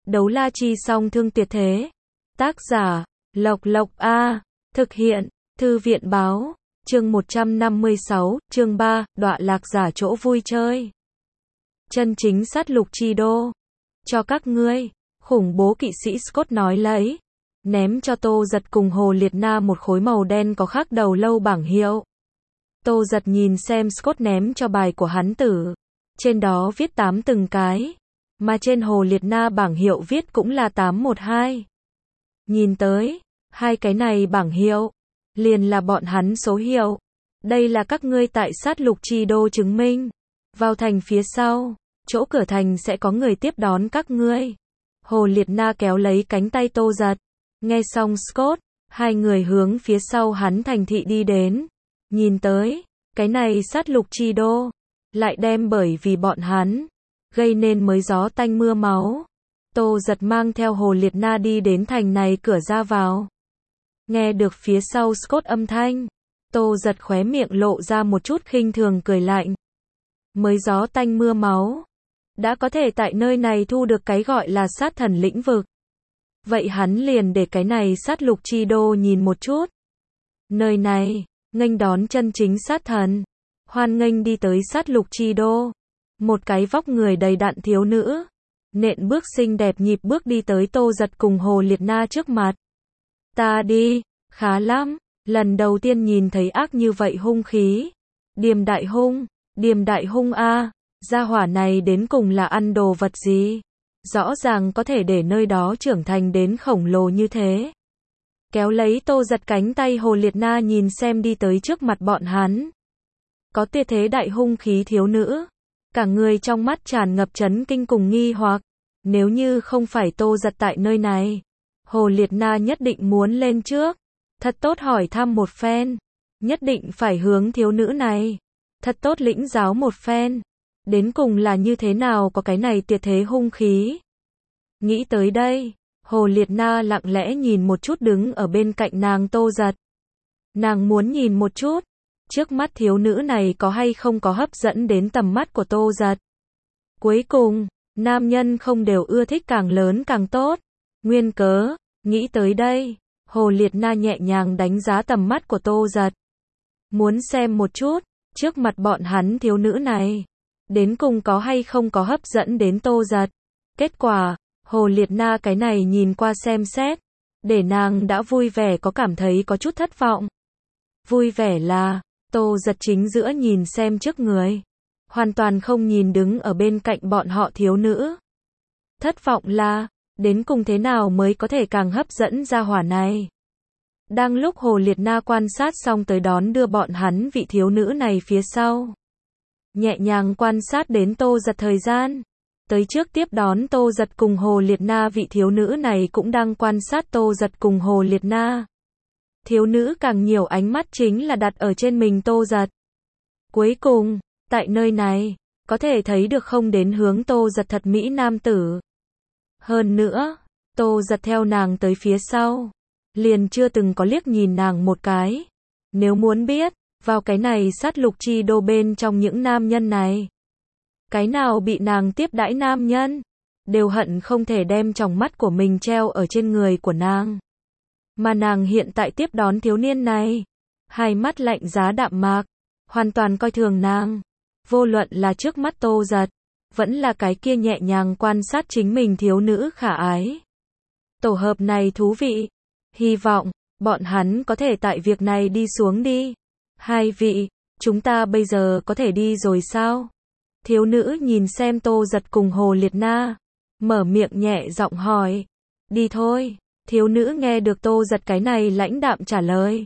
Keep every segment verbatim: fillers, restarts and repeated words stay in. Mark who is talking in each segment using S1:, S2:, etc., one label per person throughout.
S1: Đấu la chi song thương tuyệt thế. Tác giả, Lộc Lộc A. Thực hiện, Thư viện báo. Chương một trăm năm mươi sáu, chương ba, đọa lạc giả chỗ vui chơi. Chân chính sát lục chi đô. Cho các ngươi, khủng bố kỵ sĩ Scott nói lấy. Ném cho Tô Giật cùng Hồ Liệt Na một khối màu đen có khắc đầu lâu bảng hiệu. Tô Giật nhìn xem Scott ném cho bài của hắn tử. Trên đó viết tám từng cái. Mà trên Hồ Liệt Na bảng hiệu viết cũng là tám một hai. Nhìn tới, hai cái này bảng hiệu, liền là bọn hắn số hiệu. Đây là các ngươi tại sát lục chi đô chứng minh. Vào thành phía sau, chỗ cửa thành sẽ có người tiếp đón các ngươi. Hồ Liệt Na kéo lấy cánh tay Tô Giật. Nghe xong Scott, hai người hướng phía sau hắn thành thị đi đến. Nhìn tới, cái này sát lục chi đô, lại đem bởi vì bọn hắn, gây nên mới gió tanh mưa máu. Tô Giật mang theo Hồ Liệt Na đi đến thành này cửa ra vào. Nghe được phía sau Scott âm thanh, Tô Giật khóe miệng lộ ra một chút khinh thường cười lạnh. Mới gió tanh mưa máu, đã có thể tại nơi này thu được cái gọi là sát thần lĩnh vực. Vậy hắn liền để cái này sát lục chi đô nhìn một chút. Nơi này, nghênh đón chân chính sát thần. Hoan nghênh đi tới sát lục chi đô. Một cái vóc người đầy đặn thiếu nữ, nện bước xinh đẹp nhịp bước đi tới Tô Giật cùng Hồ Liệt Na trước mặt. Ta đi, khá lắm, lần đầu tiên nhìn thấy ác như vậy hung khí. Điềm đại hung, điềm đại hung a, gia hỏa này đến cùng là ăn đồ vật gì? Rõ ràng có thể để nơi đó trưởng thành đến khổng lồ như thế. Kéo lấy Tô Giật cánh tay Hồ Liệt Na nhìn xem đi tới trước mặt bọn hắn. Có tuyệt thế đại hung khí thiếu nữ. Cả người trong mắt tràn ngập chấn kinh cùng nghi hoặc. Nếu như không phải Tô Giật tại nơi này, Hồ Liệt Na nhất định muốn lên trước. Thật tốt hỏi thăm một phen. Nhất định phải hướng thiếu nữ này. Thật tốt lĩnh giáo một phen. Đến cùng là như thế nào có cái này tuyệt thế hung khí. Nghĩ tới đây, Hồ Liệt Na lặng lẽ nhìn một chút đứng ở bên cạnh nàng Tô Giật. Nàng muốn nhìn một chút, trước mắt thiếu nữ này có hay không có hấp dẫn đến tầm mắt của Tô Giật. Cuối cùng, nam nhân không đều ưa thích càng lớn càng tốt. Nguyên cớ, nghĩ tới đây, Hồ Liệt Na nhẹ nhàng đánh giá tầm mắt của Tô Giật. Muốn xem một chút, trước mặt bọn hắn thiếu nữ này, đến cùng có hay không có hấp dẫn đến Tô Giật. Kết quả, Hồ Liệt Na cái này nhìn qua xem xét, để nàng đã vui vẻ có cảm thấy có chút thất vọng. Vui vẻ là, Tô Giật chính giữa nhìn xem trước người, hoàn toàn không nhìn đứng ở bên cạnh bọn họ thiếu nữ. Thất vọng là, đến cùng thế nào mới có thể càng hấp dẫn ra hỏa này. Đang lúc Hồ Liệt Na quan sát xong tới đón đưa bọn hắn vị thiếu nữ này phía sau. Nhẹ nhàng quan sát đến Tô Giật thời gian. Tới trước tiếp đón Tô Giật cùng Hồ Liệt Na vị thiếu nữ này cũng đang quan sát Tô Giật cùng Hồ Liệt Na. Thiếu nữ càng nhiều ánh mắt chính là đặt ở trên mình Tô Giật. Cuối cùng, tại nơi này, có thể thấy được không đến hướng Tô Giật thật mỹ nam tử. Hơn nữa, Tô Giật theo nàng tới phía sau, liền chưa từng có liếc nhìn nàng một cái. Nếu muốn biết, vào cái này sát lục chi đô bên trong những nam nhân này, cái nào bị nàng tiếp đãi nam nhân, đều hận không thể đem tròng mắt của mình treo ở trên người của nàng. Mà nàng hiện tại tiếp đón thiếu niên này, hai mắt lạnh giá đạm mạc, hoàn toàn coi thường nàng. Vô luận là trước mắt Tô Giật, vẫn là cái kia nhẹ nhàng quan sát chính mình thiếu nữ khả ái. Tổ hợp này thú vị. Hy vọng, bọn hắn có thể tại việc này đi xuống đi. Hai vị, chúng ta bây giờ có thể đi rồi sao? Thiếu nữ nhìn xem Tô Giật cùng Hồ Liệt Na, mở miệng nhẹ giọng hỏi. Đi thôi. Thiếu nữ nghe được Tô Giật cái này lãnh đạm trả lời.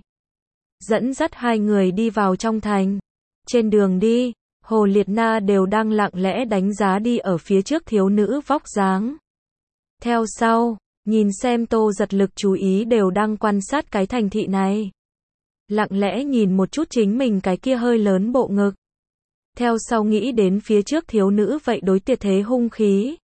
S1: Dẫn dắt hai người đi vào trong thành. Trên đường đi, Hồ Liệt Na đều đang lặng lẽ đánh giá đi ở phía trước thiếu nữ vóc dáng. Theo sau, nhìn xem Tô Giật lực chú ý đều đang quan sát cái thành thị này. Lặng lẽ nhìn một chút chính mình cái kia hơi lớn bộ ngực. Theo sau nghĩ đến phía trước thiếu nữ vậy đối tuyệt thế hung khí.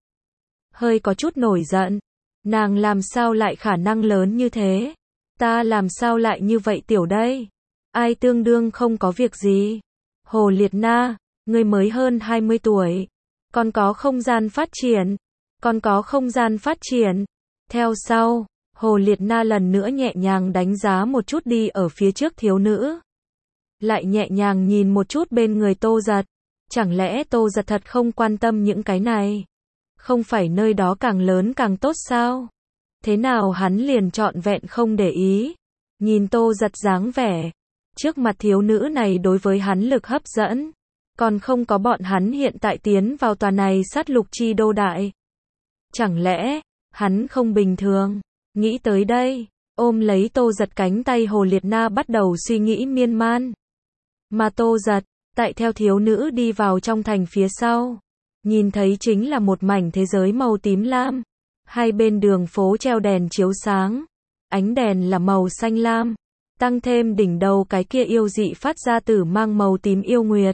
S1: Hơi có chút nổi giận. Nàng làm sao lại khả năng lớn như thế? Ta làm sao lại như vậy tiểu đây? Ai tương đương không có việc gì? Hồ Liệt Na, ngươi mới hơn hai mươi tuổi. Còn có không gian phát triển. còn có không gian phát triển. Theo sau, Hồ Liệt Na lần nữa nhẹ nhàng đánh giá một chút đi ở phía trước thiếu nữ. Lại nhẹ nhàng nhìn một chút bên người Tô Giật. Chẳng lẽ Tô Giật thật không quan tâm những cái này? Không phải nơi đó càng lớn càng tốt sao? Thế nào hắn liền trọn vẹn không để ý? Nhìn Tô Giật dáng vẻ, trước mặt thiếu nữ này đối với hắn lực hấp dẫn, còn không có bọn hắn hiện tại tiến vào tòa này sát lục chi đô đại. Chẳng lẽ, hắn không bình thường? Nghĩ tới đây, ôm lấy Tô Giật cánh tay Hồ Liệt Na bắt đầu suy nghĩ miên man. Mà Tô Giật, tại theo thiếu nữ đi vào trong thành phía sau, nhìn thấy chính là một mảnh thế giới màu tím lam. Hai bên đường phố treo đèn chiếu sáng, ánh đèn là màu xanh lam, tăng thêm đỉnh đầu cái kia yêu dị phát ra tử mang màu tím yêu nguyệt.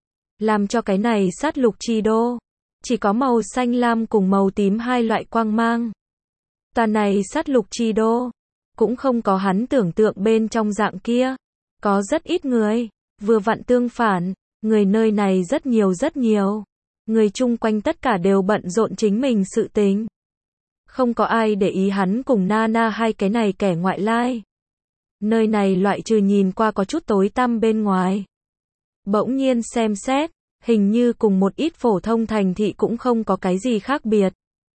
S1: Làm cho cái này sát lục chi đô, chỉ có màu xanh lam cùng màu tím hai loại quang mang. Tòa này sát lục chi đô, cũng không có hắn tưởng tượng bên trong dạng kia, có rất ít người, vừa vặn tương phản, người nơi này rất nhiều rất nhiều. Người chung quanh tất cả đều bận rộn chính mình sự tình. Không có ai để ý hắn cùng Nana hai cái này kẻ ngoại lai. Nơi này loại trừ nhìn qua có chút tối tăm bên ngoài. Bỗng nhiên xem xét, hình như cùng một ít phổ thông thành thị cũng không có cái gì khác biệt.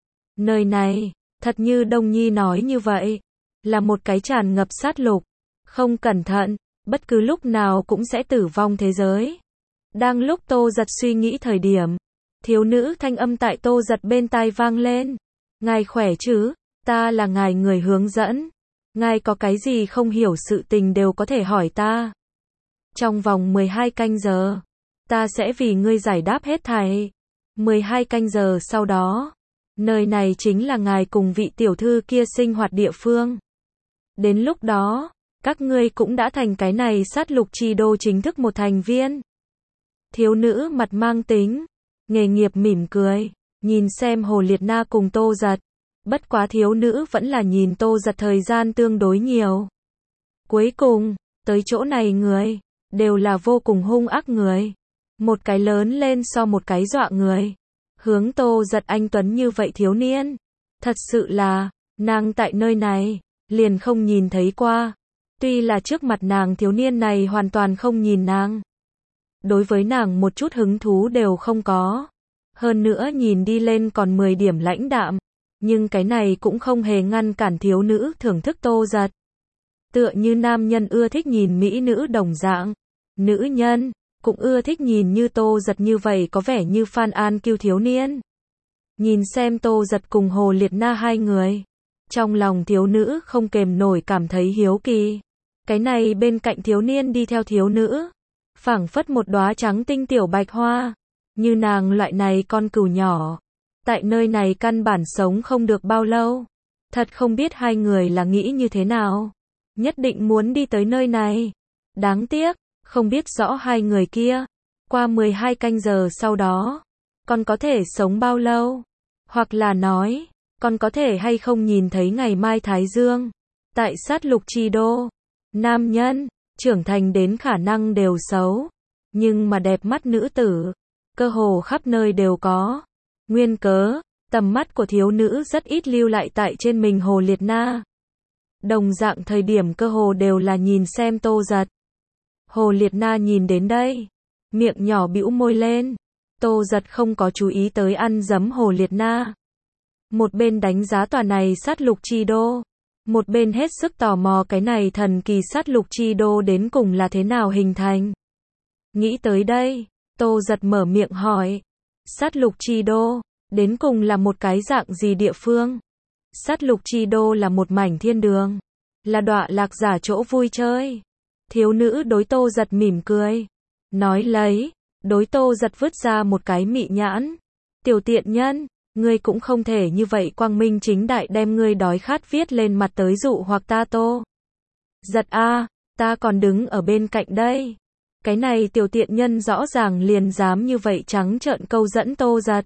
S1: Nơi này, thật như Đông Nhi nói như vậy, là một cái tràn ngập sát lục. Không cẩn thận, bất cứ lúc nào cũng sẽ tử vong thế giới. Đang lúc Tô Giật suy nghĩ thời điểm, thiếu nữ thanh âm tại Tô Giật bên tai vang lên. Ngài khỏe chứ, ta là ngài người hướng dẫn. Ngài có cái gì không hiểu sự tình đều có thể hỏi ta. Trong vòng mười hai canh giờ, ta sẽ vì ngươi giải đáp hết thảy. mười hai canh giờ sau đó, nơi này chính là ngài cùng vị tiểu thư kia sinh hoạt địa phương. Đến lúc đó, các ngươi cũng đã thành cái này sát lục chi đô chính thức một thành viên. Thiếu nữ mặt mang tính, nghề nghiệp mỉm cười, nhìn xem Hồ Liệt Na cùng Tô Giật. Bất quá thiếu nữ vẫn là nhìn Tô Giật thời gian tương đối nhiều. Cuối cùng, tới chỗ này người, đều là vô cùng hung ác người. Một cái lớn lên so một cái dọa người. Hướng Tô Giật anh tuấn như vậy thiếu niên. Thật sự là, nàng tại nơi này, liền không nhìn thấy qua. Tuy là trước mặt nàng thiếu niên này hoàn toàn không nhìn nàng. Đối với nàng một chút hứng thú đều không có. Hơn nữa nhìn đi lên còn mười điểm lãnh đạm. Nhưng cái này cũng không hề ngăn cản thiếu nữ thưởng thức Tô Giật. Tựa như nam nhân ưa thích nhìn mỹ nữ đồng dạng. Nữ nhân, cũng ưa thích nhìn như Tô Giật như vậy có vẻ như Phan An Kiêu thiếu niên. Nhìn xem Tô Giật cùng Hồ Liệt Na hai người. Trong lòng thiếu nữ không kềm nổi cảm thấy hiếu kỳ. Cái này bên cạnh thiếu niên đi theo thiếu nữ. Phảng phất một đóa trắng tinh tiểu bạch hoa. Như nàng loại này con cừu nhỏ. Tại nơi này căn bản sống không được bao lâu. Thật không biết hai người là nghĩ như thế nào. Nhất định muốn đi tới nơi này. Đáng tiếc, không biết rõ hai người kia. Qua mười hai canh giờ sau đó. Còn có thể sống bao lâu? Hoặc là nói, còn có thể hay không nhìn thấy ngày mai Thái Dương. Tại sát lục chi đô. Nam nhân, trưởng thành đến khả năng đều xấu. Nhưng mà đẹp mắt nữ tử. Cơ hồ khắp nơi đều có. Nguyên cớ, tầm mắt của thiếu nữ rất ít lưu lại tại trên mình Hồ Liệt Na. Đồng dạng thời điểm cơ hồ đều là nhìn xem Tô Giật. Hồ Liệt Na nhìn đến đây, miệng nhỏ bĩu môi lên. Tô Giật không có chú ý tới ăn dấm Hồ Liệt Na. Một bên đánh giá tòa này sát lục chi đô, một bên hết sức tò mò cái này thần kỳ sát lục chi đô đến cùng là thế nào hình thành. Nghĩ tới đây, Tô Giật mở miệng hỏi. Sát lục chi đô, đến cùng là một cái dạng gì địa phương? Sát lục chi đô là một mảnh thiên đường, là đọa lạc giả chỗ vui chơi. Thiếu nữ đối Tô Giật mỉm cười, nói lấy, đối Tô Giật vứt ra một cái mị nhãn. Tiểu tiện nhân, ngươi cũng không thể như vậy quang minh chính đại đem ngươi đói khát viết lên mặt tới dụ hoặc ta Tô Giật a, ta còn đứng ở bên cạnh đây. Cái này tiểu tiện nhân rõ ràng liền dám như vậy trắng trợn câu dẫn Tô Giật.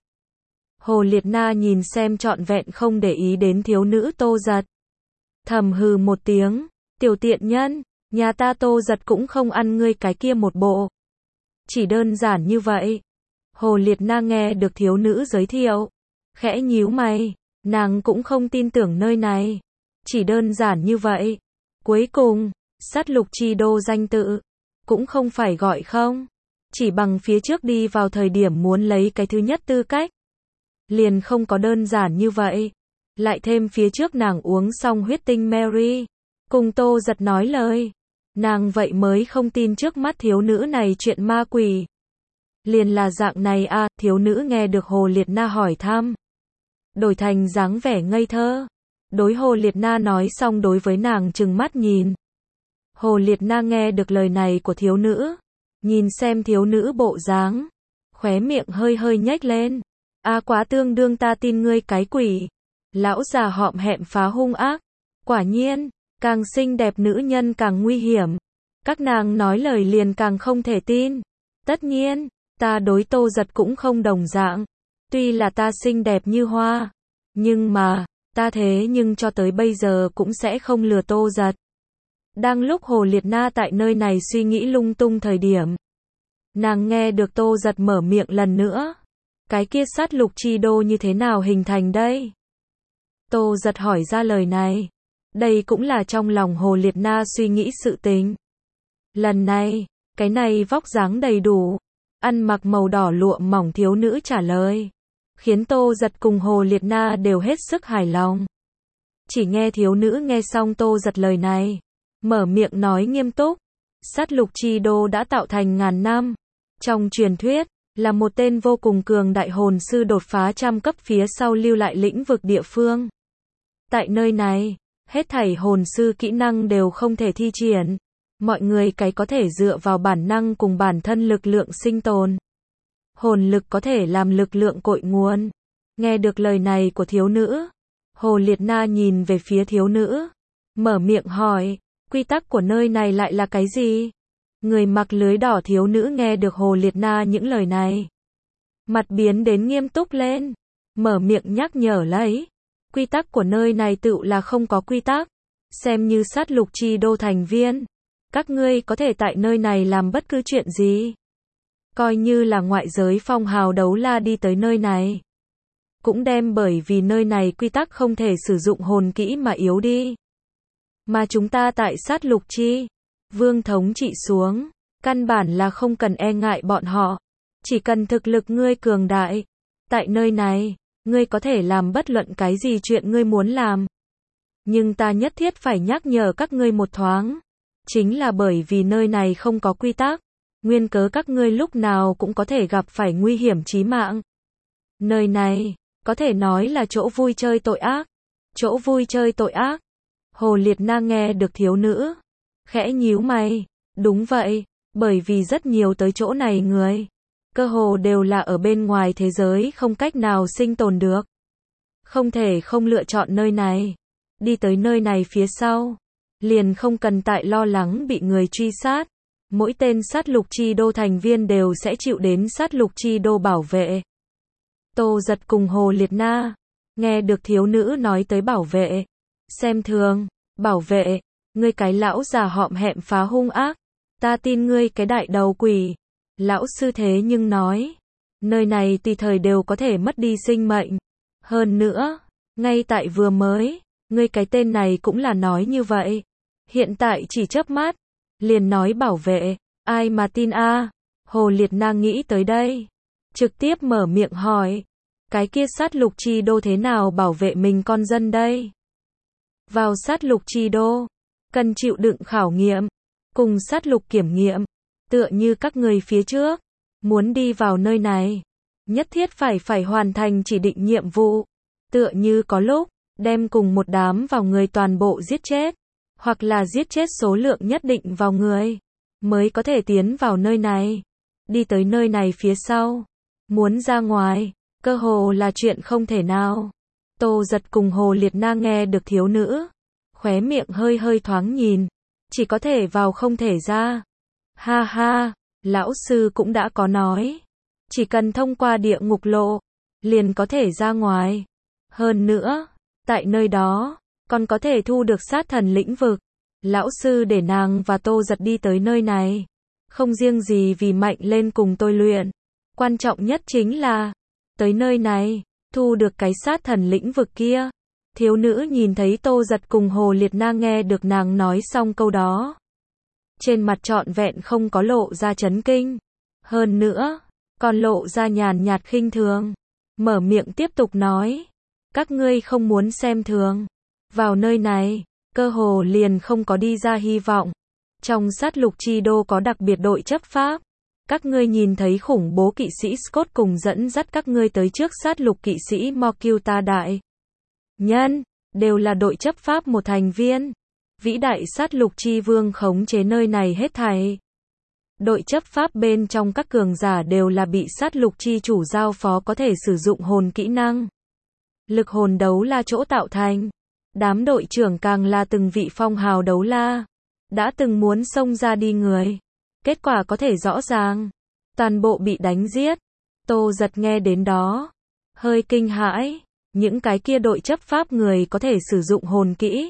S1: Hồ Liệt Na nhìn xem trọn vẹn không để ý đến thiếu nữ Tô Giật. Thầm hừ một tiếng, tiểu tiện nhân, nhà ta Tô Giật cũng không ăn ngươi cái kia một bộ. Chỉ đơn giản như vậy. Hồ Liệt Na nghe được thiếu nữ giới thiệu, khẽ nhíu mày, nàng cũng không tin tưởng nơi này. Chỉ đơn giản như vậy. Cuối cùng, sát lục chi đô danh tự, cũng không phải gọi không. Chỉ bằng phía trước đi vào thời điểm muốn lấy cái thứ nhất tư cách. Liền không có đơn giản như vậy. Lại thêm phía trước nàng uống xong huyết tinh Mary. Cùng Tô Giật nói lời. Nàng vậy mới không tin trước mắt thiếu nữ này chuyện ma quỷ. Liền là dạng này à, thiếu nữ nghe được Hồ Liệt Na hỏi thăm. Đổi thành dáng vẻ ngây thơ. Đối Hồ Liệt Na nói xong đối với nàng trừng mắt nhìn. Hồ Liệt Na nghe được lời này của thiếu nữ. Nhìn xem thiếu nữ bộ dáng. Khóe miệng hơi hơi nhếch lên. A quá tương đương ta tin ngươi cái quỷ. Lão già họm hẹm phá hung ác. Quả nhiên, càng xinh đẹp nữ nhân càng nguy hiểm. Các nàng nói lời liền càng không thể tin. Tất nhiên, ta đối Tô Giật cũng không đồng dạng. Tuy là ta xinh đẹp như hoa. Nhưng mà, ta thế nhưng cho tới bây giờ cũng sẽ không lừa Tô Giật. Đang lúc Hồ Liệt Na tại nơi này suy nghĩ lung tung thời điểm. Nàng nghe được Tô Giật mở miệng lần nữa. Cái kia sát lục chi đô như thế nào hình thành đây? Tô Giật hỏi ra lời này. Đây cũng là trong lòng Hồ Liệt Na suy nghĩ sự tình. Lần này, cái này vóc dáng đầy đủ. Ăn mặc màu đỏ lụa mỏng thiếu nữ trả lời. Khiến Tô Giật cùng Hồ Liệt Na đều hết sức hài lòng. Chỉ nghe thiếu nữ nghe xong Tô Giật lời này. Mở miệng nói nghiêm túc. Sát lục chi đô đã tạo thành ngàn năm. Trong truyền thuyết, là một tên vô cùng cường đại hồn sư đột phá trăm cấp phía sau lưu lại lĩnh vực địa phương. Tại nơi này, hết thảy hồn sư kỹ năng đều không thể thi triển. Mọi người cái có thể dựa vào bản năng cùng bản thân lực lượng sinh tồn. Hồn lực có thể làm lực lượng cội nguồn. Nghe được lời này của thiếu nữ, Hồ Liệt Na nhìn về phía thiếu nữ, mở miệng hỏi, quy tắc của nơi này lại là cái gì? Người mặc lưới đỏ thiếu nữ nghe được Hồ Liệt Na những lời này. Mặt biến đến nghiêm túc lên, mở miệng nhắc nhở lấy. Quy tắc của nơi này tự là không có quy tắc. Xem như sát lục chi đô thành viên. Các ngươi có thể tại nơi này làm bất cứ chuyện gì. Coi như là ngoại giới phong hào đấu la đi tới nơi này. Cũng đem bởi vì nơi này quy tắc không thể sử dụng hồn kỹ mà yếu đi. Mà chúng ta tại sát lục chi vương thống trị xuống, căn bản là không cần e ngại bọn họ. Chỉ cần thực lực ngươi cường đại. Tại nơi này, ngươi có thể làm bất luận cái gì chuyện ngươi muốn làm. Nhưng ta nhất thiết phải nhắc nhở các ngươi một thoáng. Chính là bởi vì nơi này không có quy tắc. Nguyên cớ các ngươi lúc nào cũng có thể gặp phải nguy hiểm chí mạng. Nơi này, có thể nói là chỗ vui chơi tội ác. Chỗ vui chơi tội ác. Hồ Liệt Na nghe được thiếu nữ. Khẽ nhíu mày. Đúng vậy, bởi vì rất nhiều tới chỗ này người. Cơ hồ đều là ở bên ngoài thế giới không cách nào sinh tồn được. Không thể không lựa chọn nơi này. Đi tới nơi này phía sau. Liền không cần tại lo lắng bị người truy sát. Mỗi tên sát lục chi đô thành viên đều sẽ chịu đến sát lục chi đô bảo vệ. Tô Giật cùng Hồ Liệt Na. Nghe được thiếu nữ nói tới bảo vệ. Xem thường, bảo vệ. Ngươi cái lão già họm hẹm phá hung ác. Ta tin ngươi cái đại đầu quỷ. Lão sư thế nhưng nói. Nơi này tùy thời đều có thể mất đi sinh mệnh. Hơn nữa, ngay tại vừa mới, ngươi cái tên này cũng là nói như vậy. Hiện tại chỉ chớp mắt, liền nói bảo vệ, ai mà tin a? À? Hồ Liệt Na nghĩ tới đây, trực tiếp mở miệng hỏi, cái kia sát lục chi đô thế nào bảo vệ mình con dân đây? Vào sát lục chi đô, cần chịu đựng khảo nghiệm, cùng sát lục kiểm nghiệm, tựa như các người phía trước, muốn đi vào nơi này, nhất thiết phải phải hoàn thành chỉ định nhiệm vụ, tựa như có lúc, đem cùng một đám vào người toàn bộ giết chết, hoặc là giết chết số lượng nhất định vào người, mới có thể tiến vào nơi này. Đi tới nơi này phía sau, muốn ra ngoài, cơ hồ là chuyện không thể nào. Tô Giật cùng Hồ Liệt Na nghe được thiếu nữ, khóe miệng hơi hơi thoáng nhìn, chỉ có thể vào không thể ra. Ha ha, lão sư cũng đã có nói, chỉ cần thông qua địa ngục lộ, liền có thể ra ngoài. Hơn nữa, tại nơi đó, còn có thể thu được sát thần lĩnh vực. Lão sư để nàng và Tô Giật đi tới nơi này, không riêng gì vì mạnh lên cùng tôi luyện, quan trọng nhất chính là, tới nơi này, thu được cái sát thần lĩnh vực kia. Thiếu nữ nhìn thấy Tô Giật cùng Hồ Liệt Na nghe được nàng nói xong câu đó. Trên mặt trọn vẹn không có lộ ra chấn kinh. Hơn nữa, còn lộ ra nhàn nhạt khinh thường. Mở miệng tiếp tục nói. Các ngươi không muốn xem thường. Vào nơi này, cơ hồ liền không có đi ra hy vọng. Trong sát lục chi đô có đặc biệt đội chấp pháp. Các ngươi nhìn thấy khủng bố kỵ sĩ Scott cùng dẫn dắt các ngươi tới trước sát lục kỵ sĩ Morcuta đại nhân, đều là đội chấp pháp một thành viên. Vĩ đại sát lục chi vương khống chế nơi này hết thảy. Đội chấp pháp bên trong các cường giả đều là bị sát lục chi chủ giao phó có thể sử dụng hồn kỹ năng. Lực hồn đấu la chỗ tạo thành. Đám đội trưởng càng là từng vị phong hào đấu la. Đã từng muốn xông ra đi người. Kết quả có thể rõ ràng. Toàn bộ bị đánh giết. Tô Giật nghe đến đó. Hơi kinh hãi. Những cái kia đội chấp pháp người có thể sử dụng hồn kỹ.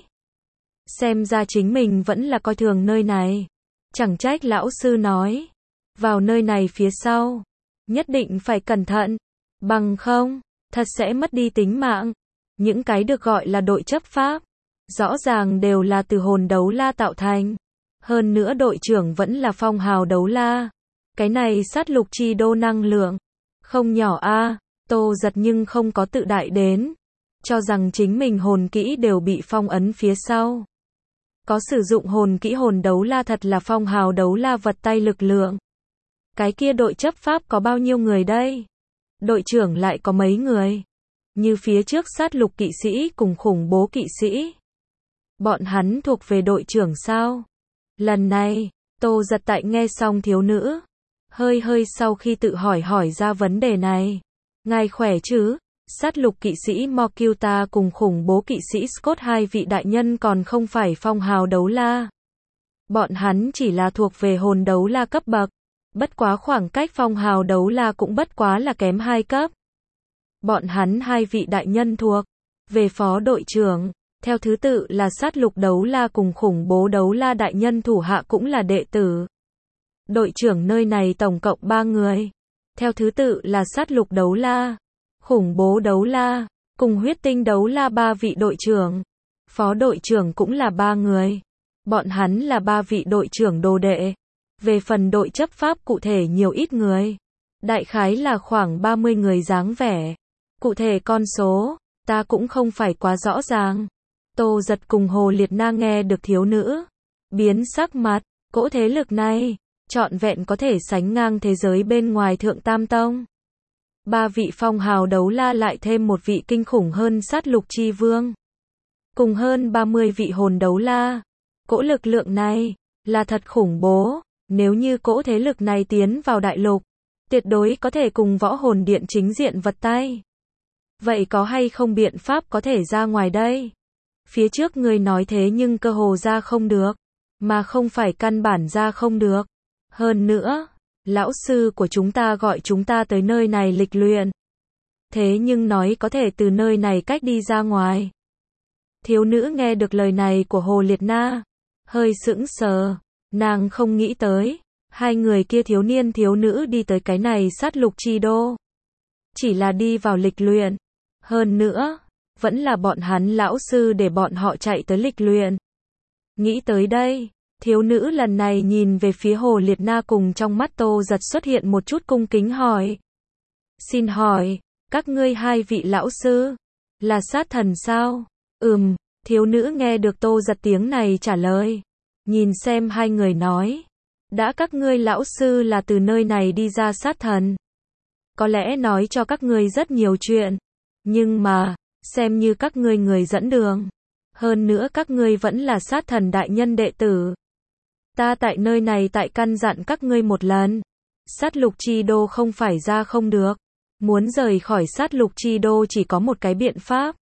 S1: Xem ra chính mình vẫn là coi thường nơi này. Chẳng trách lão sư nói. Vào nơi này phía sau. Nhất định phải cẩn thận. Bằng không, thật sẽ mất đi tính mạng. Những cái được gọi là đội chấp pháp. Rõ ràng đều là từ hồn đấu la tạo thành. Hơn nữa đội trưởng vẫn là phong hào đấu la. Cái này sát lục chi đô năng lượng. Không nhỏ a. Tô Giật nhưng không có tự đại đến. Cho rằng chính mình hồn kỹ đều bị phong ấn phía sau. Có sử dụng hồn kỹ hồn đấu la thật là phong hào đấu la vật tay lực lượng. Cái kia đội chấp pháp có bao nhiêu người đây? Đội trưởng lại có mấy người? Như phía trước sát lục kỵ sĩ cùng khủng bố kỵ sĩ. Bọn hắn thuộc về đội trưởng sao? Lần này, Tô Giật tại nghe xong thiếu nữ. Hơi hơi sau khi tự hỏi hỏi ra vấn đề này. Ngài khỏe chứ? Sát lục kỵ sĩ Morcuta cùng khủng bố kỵ sĩ Scott hai vị đại nhân còn không phải phong hào đấu la. Bọn hắn chỉ là thuộc về hồn đấu la cấp bậc. Bất quá khoảng cách phong hào đấu la cũng bất quá là kém hai cấp. Bọn hắn hai vị đại nhân thuộc về phó đội trưởng. Theo thứ tự là sát lục đấu la cùng khủng bố đấu la đại nhân thủ hạ cũng là đệ tử. Đội trưởng nơi này tổng cộng ba người. Theo thứ tự là sát lục đấu la, khủng bố đấu la, cùng huyết tinh đấu la ba vị đội trưởng. Phó đội trưởng cũng là ba người. Bọn hắn là ba vị đội trưởng đồ đệ. Về phần đội chấp pháp cụ thể nhiều ít người. Đại khái là khoảng ba mươi người dáng vẻ. Cụ thể con số, ta cũng không phải quá rõ ràng. Tô Giật cùng Hồ Liệt Na nghe được thiếu nữ. Biến sắc mặt, cỗ thế lực này, trọn vẹn có thể sánh ngang thế giới bên ngoài Thượng Tam Tông. Ba vị phong hào đấu la lại thêm một vị kinh khủng hơn sát lục chi vương. Cùng hơn ba mươi vị hồn đấu la. Cỗ lực lượng này, là thật khủng bố. Nếu như cỗ thế lực này tiến vào đại lục, tuyệt đối có thể cùng võ hồn điện chính diện vật tay. Vậy có hay không biện pháp có thể ra ngoài đây? Phía trước người nói thế nhưng cơ hồ ra không được. Mà không phải căn bản ra không được. Hơn nữa, lão sư của chúng ta gọi chúng ta tới nơi này lịch luyện. Thế nhưng nói có thể từ nơi này cách đi ra ngoài. Thiếu nữ nghe được lời này của Hồ Liệt Na. Hơi sững sờ. Nàng không nghĩ tới. Hai người kia thiếu niên thiếu nữ đi tới cái này sát lục chi đô. Chỉ là đi vào lịch luyện. Hơn nữa, vẫn là bọn hắn lão sư để bọn họ chạy tới lịch luyện. Nghĩ tới đây, thiếu nữ lần này nhìn về phía Hồ Liệt Na cùng trong mắt Tô Giật xuất hiện một chút cung kính hỏi. Xin hỏi, các ngươi hai vị lão sư, là sát thần sao? Ừm, thiếu nữ nghe được Tô Giật tiếng này trả lời. Nhìn xem hai người nói. Đã các ngươi lão sư là từ nơi này đi ra sát thần. Có lẽ nói cho các ngươi rất nhiều chuyện. Nhưng mà, xem như các ngươi người dẫn đường. Hơn nữa các ngươi vẫn là sát thần đại nhân đệ tử. Ta tại nơi này tại căn dặn các ngươi một lần. Sát lục chi đô không phải ra không được. Muốn rời khỏi sát lục chi đô chỉ có một cái biện pháp.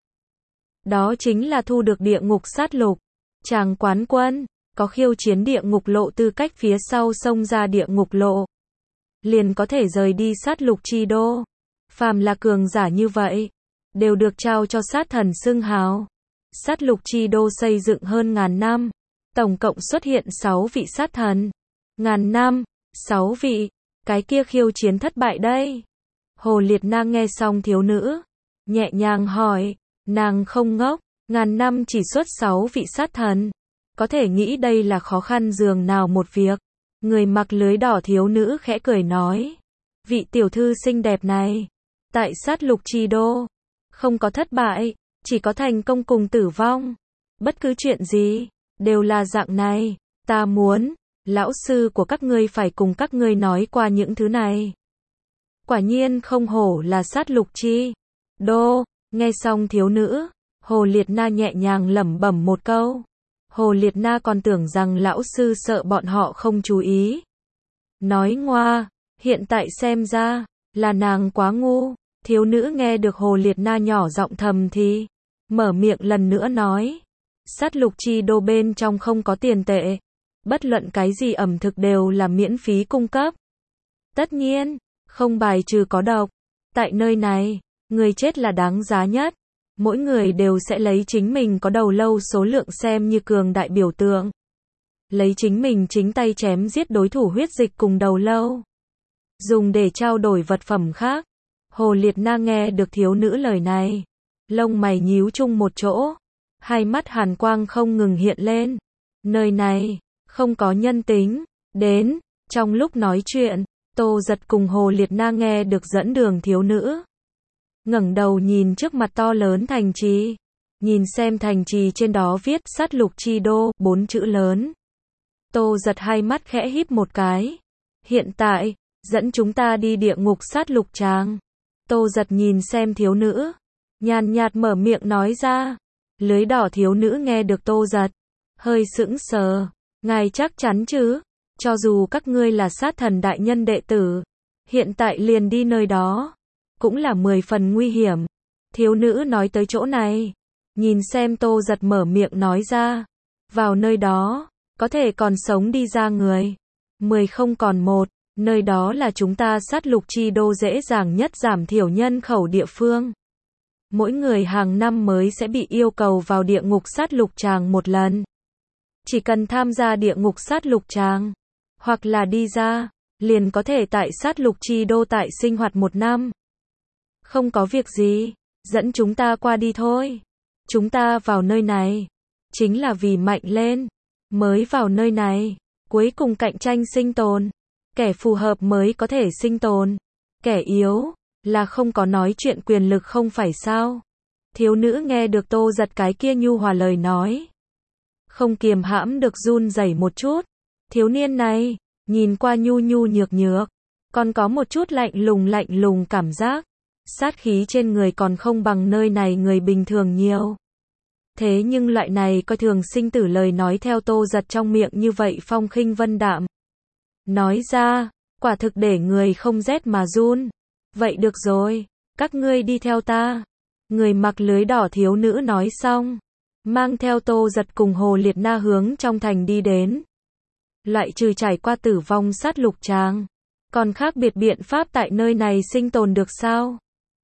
S1: Đó chính là thu được địa ngục sát lục. Chàng quán quân, có khiêu chiến địa ngục lộ tư cách phía sau xông ra địa ngục lộ. Liền có thể rời đi sát lục chi đô. Phàm là cường giả như vậy, đều được trao cho sát thần xưng hào. Sát lục chi đô xây dựng hơn ngàn năm. Tổng cộng xuất hiện sáu vị sát thần. Ngàn năm, sáu vị. Cái kia khiêu chiến thất bại đây. Hồ Liệt Na nghe xong thiếu nữ. nhẹ nhàng hỏi, nàng không ngốc, ngàn năm chỉ xuất sáu vị sát thần. Có thể nghĩ đây là khó khăn dường nào một việc. Người mặc lưới đỏ thiếu nữ khẽ cười nói, vị tiểu thư xinh đẹp này, tại sát lục chi đô, không có thất bại, chỉ có thành công cùng tử vong. Bất cứ chuyện gì, đều là dạng này, ta muốn, lão sư của các ngươi phải cùng các ngươi nói qua những thứ này. Quả nhiên không hổ là sát lục chi đô. Nghe xong thiếu nữ, Hồ Liệt Na nhẹ nhàng lẩm bẩm một câu. Hồ Liệt Na còn tưởng rằng lão sư sợ bọn họ không chú ý. Nói ngoa, hiện tại xem ra, là nàng quá ngu. Thiếu nữ nghe được Hồ Liệt Na nhỏ giọng thầm thì, mở miệng lần nữa nói. Sát lục chi đô bên trong không có tiền tệ. Bất luận cái gì ẩm thực đều là miễn phí cung cấp. Tất nhiên, không bài trừ có độc. Tại nơi này, người chết là đáng giá nhất. Mỗi người đều sẽ lấy chính mình có đầu lâu số lượng xem như cường đại biểu tượng. Lấy chính mình chính tay chém giết đối thủ huyết dịch cùng đầu lâu. Dùng để trao đổi vật phẩm khác. Hồ Liệt Na nghe được thiếu nữ lời này. Lông mày nhíu chung một chỗ. Hai mắt hàn quang không ngừng hiện lên. Nơi này, không có nhân tính. Đến, trong lúc nói chuyện, Tô Giật cùng Hồ Liệt Na nghe được dẫn đường thiếu nữ. Ngẩng đầu nhìn trước mặt to lớn thành trì. Nhìn xem thành trì trên đó viết sát lục chi đô, bốn chữ lớn. Tô Giật hai mắt khẽ híp một cái. Hiện tại, dẫn chúng ta đi địa ngục sát lục tràng. Tô Giật nhìn xem thiếu nữ. Nhàn nhạt mở miệng nói ra. Lưới đỏ thiếu nữ nghe được Tô Giật. Hơi sững sờ. Ngài chắc chắn chứ? Cho dù các ngươi là sát thần đại nhân đệ tử. Hiện tại liền đi nơi đó. Cũng là mười phần nguy hiểm. Thiếu nữ nói tới chỗ này. Nhìn xem Tô Giật mở miệng nói ra. Vào nơi đó, có thể còn sống đi ra người. Mười không còn một. Nơi đó là chúng ta sát lục chi đô dễ dàng nhất giảm thiểu nhân khẩu địa phương. Mỗi người hàng năm mới sẽ bị yêu cầu vào địa ngục sát lục tràng một lần. Chỉ cần tham gia địa ngục sát lục tràng, hoặc là đi ra, liền có thể tại sát lục chi đô tại sinh hoạt một năm. Không có việc gì, dẫn chúng ta qua đi thôi. Chúng ta vào nơi này, chính là vì mạnh lên. Mới vào nơi này, cuối cùng cạnh tranh sinh tồn. Kẻ phù hợp mới có thể sinh tồn. Kẻ yếu, là không có nói chuyện quyền lực không phải sao. Thiếu nữ nghe được Tô Giật cái kia nhu hòa lời nói. Không kiềm hãm được run rẩy một chút. Thiếu niên này, nhìn qua nhu nhu nhược nhược. Còn có một chút lạnh lùng lạnh lùng cảm giác. Sát khí trên người còn không bằng nơi này người bình thường nhiều. Thế nhưng loại này coi thường sinh tử lời nói theo Tô Giật trong miệng như vậy phong khinh vân đạm. Nói ra, quả thực để người không rét mà run. Vậy được rồi, các ngươi đi theo ta. Người mặc lưới đỏ thiếu nữ nói xong. Mang theo Tô Giật cùng Hồ Liệt Na hướng trong thành đi đến. Loại trừ trải qua tử vong sát lục tràng. Còn khác biệt biện pháp tại nơi này sinh tồn được sao?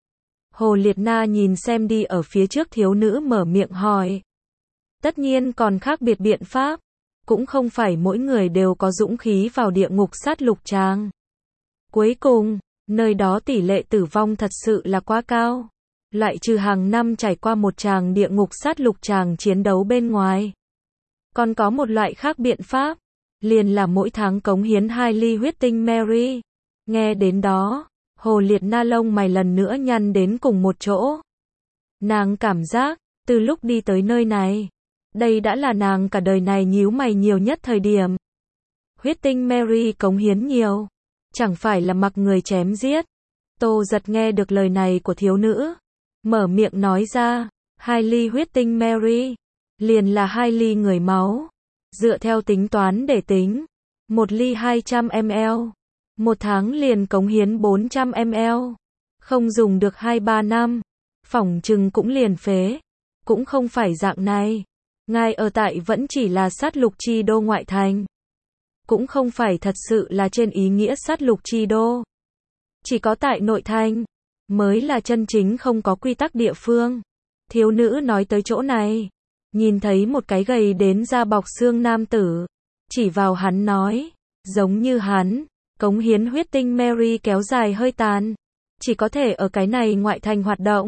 S1: Hồ Liệt Na nhìn xem đi ở phía trước thiếu nữ mở miệng hỏi. Tất nhiên còn khác biệt biện pháp. Cũng không phải mỗi người đều có dũng khí vào địa ngục sát lục tràng. Cuối cùng, nơi đó tỷ lệ tử vong thật sự là quá cao. Loại trừ hàng năm trải qua một tràng địa ngục sát lục tràng chiến đấu bên ngoài. Còn có một loại khác biện pháp. Liền là mỗi tháng cống hiến hai ly huyết tinh Mary. Nghe đến đó, Hồ Liệt Na lông mày lần nữa nhăn đến cùng một chỗ. Nàng cảm giác, từ lúc đi tới nơi này, đây đã là nàng cả đời này nhíu mày nhiều nhất thời điểm. Huyết tinh Mary cống hiến nhiều, chẳng phải là mặc người chém giết. Tô Giật nghe được lời này của thiếu nữ, mở miệng nói ra, hai ly huyết tinh Mary, liền là hai ly người máu. Dựa theo tính toán để tính, một ly hai trăm mi li lít, một tháng liền cống hiến bốn trăm mi li lít. Không dùng được hai ba năm, phỏng chừng cũng liền phế. Cũng không phải dạng này. Ngài ở tại vẫn chỉ là sát lục chi đô ngoại thành. Cũng không phải thật sự là trên ý nghĩa sát lục chi đô. Chỉ có tại nội thành, mới là chân chính không có quy tắc địa phương. Thiếu nữ nói tới chỗ này. Nhìn thấy một cái gầy đến da bọc xương nam tử. Chỉ vào hắn nói. Giống như hắn, cống hiến huyết tinh Mary kéo dài hơi tàn. Chỉ có thể ở cái này ngoại thành hoạt động.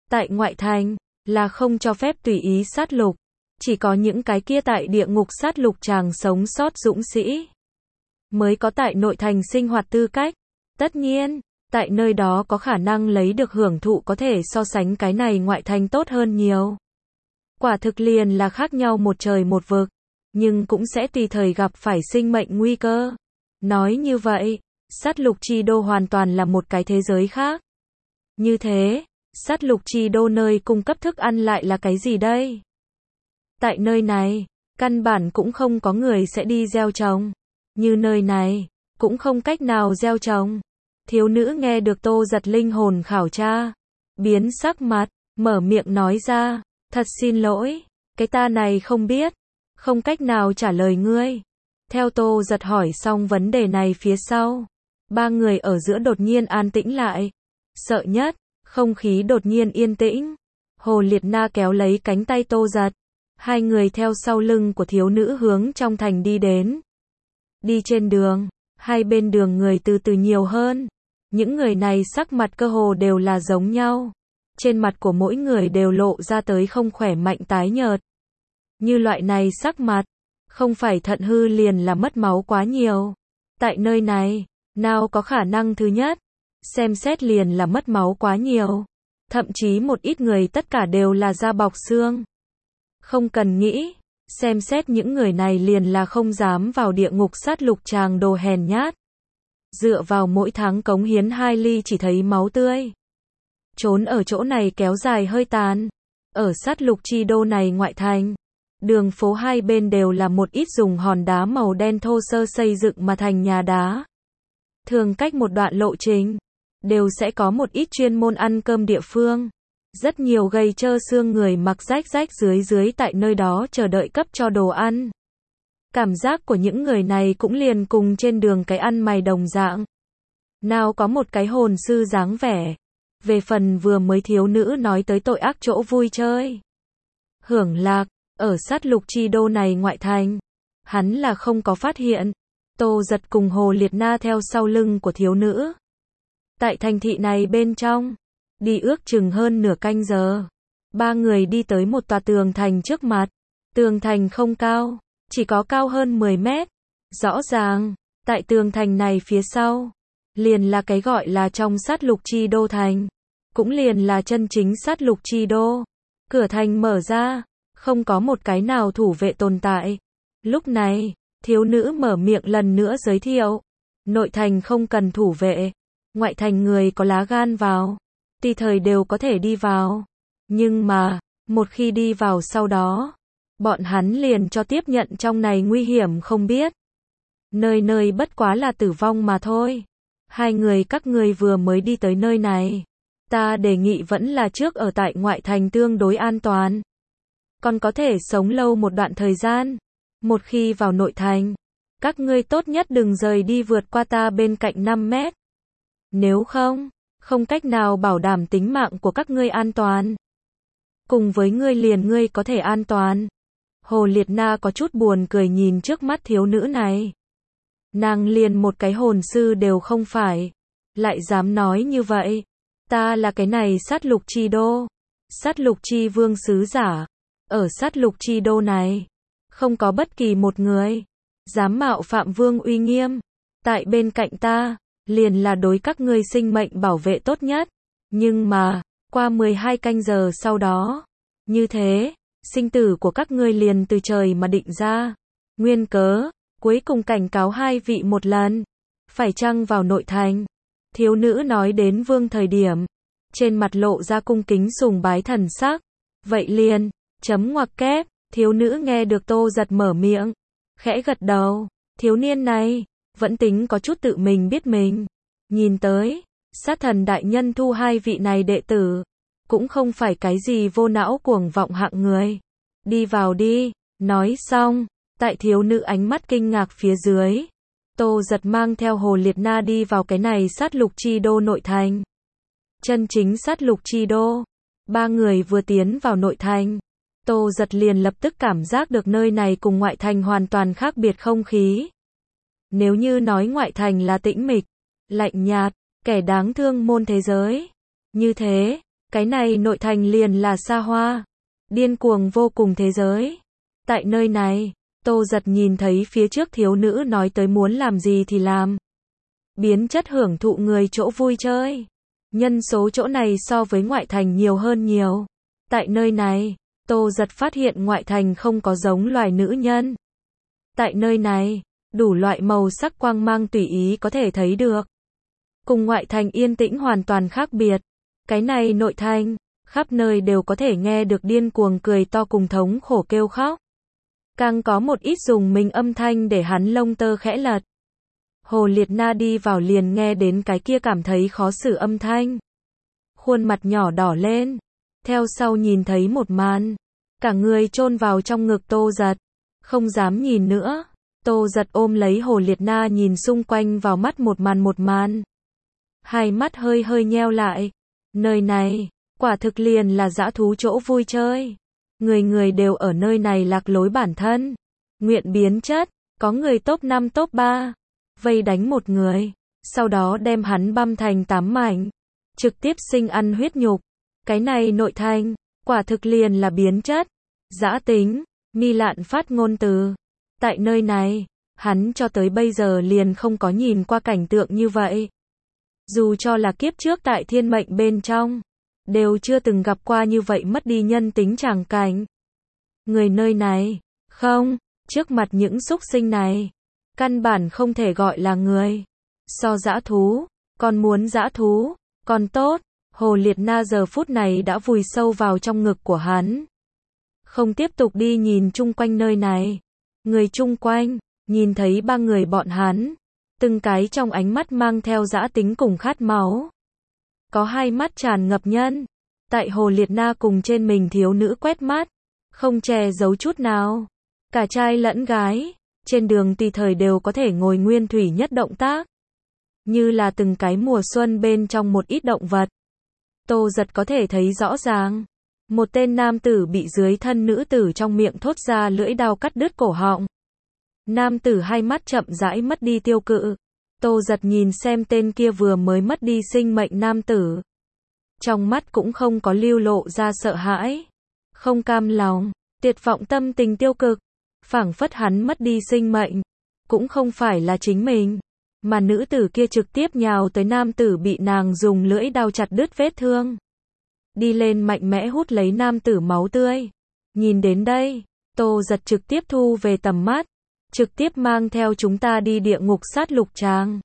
S1: Tại ngoại thành, là không cho phép tùy ý sát lục. Chỉ có những cái kia tại địa ngục sát lục chàng sống sót dũng sĩ mới có tại nội thành sinh hoạt tư cách. Tất nhiên, tại nơi đó có khả năng lấy được hưởng thụ có thể so sánh cái này ngoại thành tốt hơn nhiều. Quả thực liền là khác nhau một trời một vực, nhưng cũng sẽ tùy thời gặp phải sinh mệnh nguy cơ. Nói như vậy, sát lục chi đô hoàn toàn là một cái thế giới khác. Như thế, sát lục chi đô nơi cung cấp thức ăn lại là cái gì đây? Tại nơi này, căn bản cũng không có người sẽ đi gieo trồng. Như nơi này, cũng không cách nào gieo trồng. Thiếu nữ nghe được Tô Giật linh hồn khảo tra, biến sắc mặt, mở miệng nói ra, thật xin lỗi, cái ta này không biết, không cách nào trả lời ngươi. Theo Tô Giật hỏi xong vấn đề này phía sau, ba người ở giữa đột nhiên an tĩnh lại. Sợ nhất, không khí đột nhiên yên tĩnh. Hồ Liệt Na kéo lấy cánh tay Tô Giật, hai người theo sau lưng của thiếu nữ hướng trong thành đi đến. Đi trên đường, hai bên đường người từ từ nhiều hơn. Những người này sắc mặt cơ hồ đều là giống nhau. Trên mặt của mỗi người đều lộ ra tới không khỏe mạnh tái nhợt. Như loại này sắc mặt, không phải thận hư liền là mất máu quá nhiều. Tại nơi này, nào có khả năng thứ nhất, xem xét liền là mất máu quá nhiều. Thậm chí một ít người tất cả đều là da bọc xương. Không cần nghĩ, xem xét những người này liền là không dám vào địa ngục sát lục chàng đồ hèn nhát. Dựa vào mỗi tháng cống hiến hai ly chỉ thấy máu tươi. Trốn ở chỗ này kéo dài hơi tàn. Ở sát lục chi đô này ngoại thành, đường phố hai bên đều là một ít dùng hòn đá màu đen thô sơ xây dựng mà thành nhà đá. Thường cách một đoạn lộ trình, đều sẽ có một ít chuyên môn ăn cơm địa phương. Rất nhiều gầy trơ xương người mặc rách rách dưới dưới tại nơi đó chờ đợi cấp cho đồ ăn. Cảm giác của những người này cũng liền cùng trên đường cái ăn mày đồng dạng. Nào có một cái hồn sư dáng vẻ. Về phần vừa mới thiếu nữ nói tới tội ác chỗ vui chơi, hưởng lạc, ở sát lục chi đô này ngoại thành, hắn là không có phát hiện. Tô Giật cùng Hồ Liệt Na theo sau lưng của thiếu nữ. Tại thành thị này bên trong, đi ước chừng hơn nửa canh giờ. Ba người đi tới một tòa tường thành trước mặt. Tường thành không cao, chỉ có cao hơn mười mét. Rõ ràng, tại tường thành này phía sau, liền là cái gọi là trong sát lục chi đô thành. Cũng liền là chân chính sát lục chi đô. Cửa thành mở ra, không có một cái nào thủ vệ tồn tại. Lúc này, thiếu nữ mở miệng lần nữa giới thiệu. Nội thành không cần thủ vệ. Ngoại thành người có lá gan vào, tùy thời đều có thể đi vào. Nhưng mà, một khi đi vào sau đó, bọn hắn liền cho tiếp nhận trong này nguy hiểm không biết. Nơi nơi bất quá là tử vong mà thôi. Hai người các ngươi vừa mới đi tới nơi này. Ta đề nghị vẫn là trước ở tại ngoại thành tương đối an toàn. Còn có thể sống lâu một đoạn thời gian. Một khi vào nội thành, các ngươi tốt nhất đừng rời đi vượt qua ta bên cạnh năm mét. Nếu không, không cách nào bảo đảm tính mạng của các ngươi an toàn. Cùng với ngươi liền ngươi có thể an toàn. Hồ Liệt Na có chút buồn cười nhìn trước mắt thiếu nữ này. Nàng liền một cái hồn sư đều không phải. Lại dám nói như vậy. Ta là cái này sát lục chi đô. Sát lục chi vương sứ giả. Ở sát lục chi đô này, không có bất kỳ một người dám mạo phạm vương uy nghiêm. Tại bên cạnh ta, liền là đối các ngươi sinh mệnh bảo vệ tốt nhất. Nhưng mà, qua mười hai canh giờ sau đó, như thế, sinh tử của các ngươi liền từ trời mà định ra. Nguyên cớ, cuối cùng cảnh cáo hai vị một lần. Phải chăng vào nội thành? Thiếu nữ nói đến vương thời điểm, trên mặt lộ ra cung kính sùng bái thần sắc. Vậy liền, chấm ngoặc kép, thiếu nữ nghe được Tô Giật mở miệng, khẽ gật đầu. Thiếu niên này, vẫn tính có chút tự mình biết mình. Nhìn tới, sát thần đại nhân thu hai vị này đệ tử, cũng không phải cái gì vô não cuồng vọng hạng người. Đi vào đi, nói xong, tại thiếu nữ ánh mắt kinh ngạc phía dưới, Tô Giật mang theo Hồ Liệt Na đi vào cái này sát lục chi đô nội thành. Chân chính sát lục chi đô. Ba người vừa tiến vào nội thành, Tô Giật liền lập tức cảm giác được nơi này cùng ngoại thành hoàn toàn khác biệt không khí. Nếu như nói ngoại thành là tĩnh mịch, lạnh nhạt, kẻ đáng thương môn thế giới, như thế, Cái này nội thành liền là xa hoa, điên cuồng vô cùng thế giới. Tại nơi này, Tô Giật nhìn thấy phía trước thiếu nữ nói tới muốn làm gì thì làm. Biến chất hưởng thụ người chỗ vui chơi. Nhân số chỗ này so với ngoại thành nhiều hơn nhiều. Tại nơi này, Tô Giật phát hiện ngoại thành không có giống loài nữ nhân. Tại nơi này, đủ loại màu sắc quang mang tùy ý có thể thấy được. Cùng ngoại thành yên tĩnh hoàn toàn khác biệt. Cái này nội thành, khắp nơi đều có thể nghe được điên cuồng cười to cùng thống khổ kêu khóc. Càng có một ít dùng mình âm thanh để hắn lông tơ khẽ lật. Hồ Liệt Na đi vào liền nghe đến cái kia cảm thấy khó xử âm thanh. Khuôn mặt nhỏ đỏ lên. Theo sau nhìn thấy một màn. Cả người chôn vào trong ngực Tô Giật. Không dám nhìn nữa. Tô Giật ôm lấy Hồ Liệt Na nhìn xung quanh vào mắt một màn một màn. Hai mắt hơi hơi nheo lại. Nơi này, quả thực liền là dã thú chỗ vui chơi. Người người đều ở nơi này lạc lối bản thân. Nguyện biến chất, có người top năm top ba. Vây đánh một người, sau đó đem hắn băm thành tám mảnh. Trực tiếp sinh ăn huyết nhục. Cái này nội thành, quả thực liền là biến chất. Dã tính, Mi Lạn phát ngôn từ. Tại nơi này, hắn cho tới bây giờ liền không có nhìn qua cảnh tượng như vậy. Dù cho là kiếp trước tại thiên mệnh bên trong, đều chưa từng gặp qua như vậy mất đi nhân tính tràng cảnh. Người nơi này, không, trước mặt những súc sinh này, căn bản không thể gọi là người. So dã thú, còn muốn dã thú, còn tốt, Hồ Liệt Na giờ phút này đã vùi sâu vào trong ngực của hắn. Không tiếp tục đi nhìn chung quanh nơi này. Người chung quanh, nhìn thấy ba người bọn hắn. Từng cái trong ánh mắt mang theo dã tính cùng khát máu. Có hai mắt tràn ngập nhân. Tại Hồ Liệt Na cùng trên mình thiếu nữ quét mắt. Không che giấu chút nào. Cả trai lẫn gái. Trên đường tùy thời đều có thể ngồi nguyên thủy nhất động tác. Như là từng cái mùa xuân bên trong một ít động vật. Tô Giật có thể thấy rõ ràng. Một tên nam tử bị dưới thân nữ tử trong miệng thốt ra lưỡi đao cắt đứt cổ họng. Nam tử hai mắt chậm rãi mất đi tiêu cự. Tô Giật nhìn xem tên kia vừa mới mất đi sinh mệnh nam tử. Trong mắt cũng không có lưu lộ ra sợ hãi. Không cam lòng, tuyệt vọng tâm tình tiêu cực. Phảng phất hắn mất đi sinh mệnh. Cũng không phải là chính mình. Mà nữ tử kia trực tiếp nhào tới nam tử bị nàng dùng lưỡi đao chặt đứt vết thương. Đi lên mạnh mẽ hút lấy nam tử máu tươi. Nhìn đến đây, Tô Giật trực tiếp thu về tầm mắt. Trực tiếp mang theo chúng ta đi địa ngục sát lục tràng.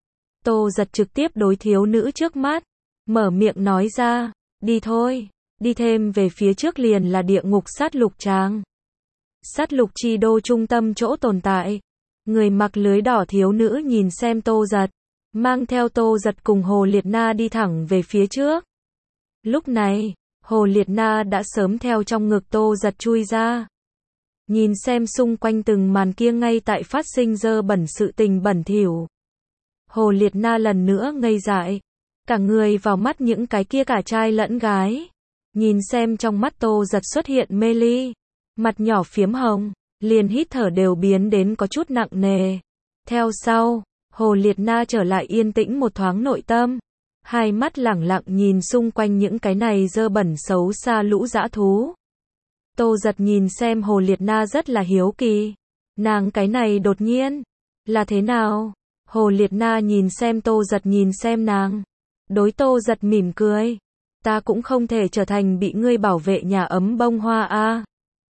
S1: Tô Giật trực tiếp đối thiếu nữ trước mắt. Mở miệng nói ra, đi thôi, đi thêm về phía trước liền là địa ngục sát lục tràng. Sát lục chi đô trung tâm chỗ tồn tại. Người mặc lưới đỏ thiếu nữ nhìn xem Tô Giật. Mang theo Tô Giật cùng Hồ Liệt Na đi thẳng về phía trước. Lúc này, Hồ Liệt Na đã sớm theo trong ngực Tô Giật chui ra. Nhìn xem xung quanh từng màn kia ngay tại phát sinh dơ bẩn sự tình bẩn thỉu. Hồ Liệt Na lần nữa ngây dại. Cả người vào mắt những cái kia cả trai lẫn gái. Nhìn xem trong mắt Tô Giật xuất hiện mê ly. Mặt nhỏ phiếm hồng. Liền hít thở đều biến đến có chút nặng nề. Theo sau, Hồ Liệt Na trở lại yên tĩnh một thoáng nội tâm. Hai mắt lẳng lặng nhìn xung quanh những cái này dơ bẩn xấu xa lũ dã thú. Tô Giật nhìn xem Hồ Liệt Na rất là hiếu kỳ. Nàng cái này đột nhiên, là thế nào? Hồ Liệt Na nhìn xem Tô Giật nhìn xem nàng. Đối Tô Giật mỉm cười. Ta cũng không thể trở thành bị ngươi bảo vệ nhà ấm bông hoa a.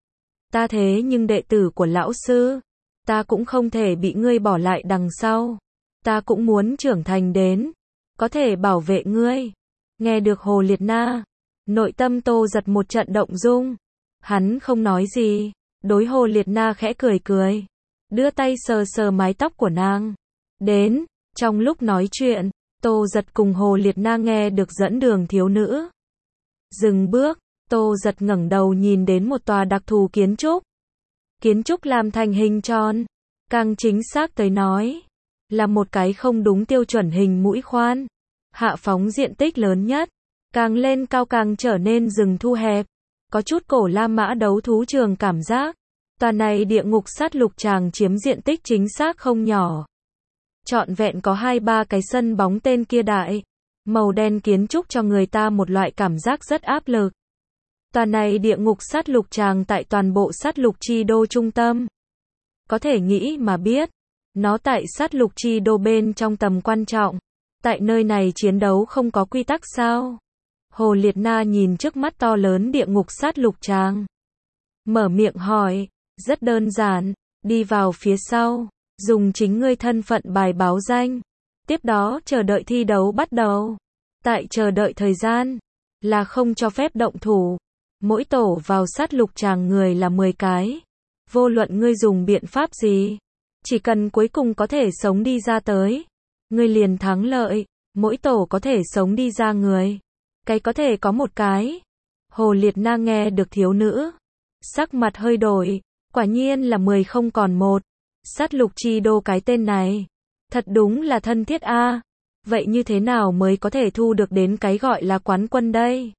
S1: Ta thế nhưng đệ tử của lão sư. Ta cũng không thể bị ngươi bỏ lại đằng sau. Ta cũng muốn trưởng thành đến. Có thể bảo vệ ngươi. Nghe được Hồ Liệt Na. Nội tâm Tô Giật một trận động dung. Hắn không nói gì. Đối Hồ Liệt Na khẽ cười cười. Đưa tay sờ sờ mái tóc của nàng. Đến, trong lúc nói chuyện, Tô Giật cùng Hồ Liệt Na nghe được dẫn đường thiếu nữ. Dừng bước, Tô Giật ngẩng đầu nhìn đến một tòa đặc thù kiến trúc. Kiến trúc làm thành hình tròn. Càng chính xác tới nói, là một cái không đúng tiêu chuẩn hình mũi khoan. Hạ phóng diện tích lớn nhất. Càng lên cao càng trở nên rừng thu hẹp. Có chút cổ La Mã đấu thú trường cảm giác. Tòa này địa ngục sát lục tràng chiếm diện tích chính xác không nhỏ. Trọn vẹn có hai ba cái sân bóng tên kia đại. Màu đen kiến trúc cho người ta một loại cảm giác rất áp lực. Tòa này địa ngục sát lục tràng tại toàn bộ sát lục chi đô trung tâm. Có thể nghĩ mà biết, nó tại sát lục chi đô bên trong tầm quan trọng. Tại nơi này chiến đấu không có quy tắc sao? Hồ Liệt Na nhìn trước mắt to lớn địa ngục sát lục tràng. Mở miệng hỏi, rất đơn giản, đi vào phía sau, dùng chính ngươi thân phận bài báo danh. Tiếp đó chờ đợi thi đấu bắt đầu. Tại chờ đợi thời gian, là không cho phép động thủ. Mỗi tổ vào sát lục tràng người là mười cái. Vô luận ngươi dùng biện pháp gì, chỉ cần cuối cùng có thể sống đi ra tới, ngươi liền thắng lợi. Mỗi tổ có thể sống đi ra người, cái có thể có một cái. Hồ Liệt Na nghe được thiếu nữ, sắc mặt hơi đổi, quả nhiên là mười không còn một. Sát lục chi đô cái tên này, thật đúng là thân thiết a. Vậy như thế nào mới có thể thu được đến cái gọi là quán quân đây?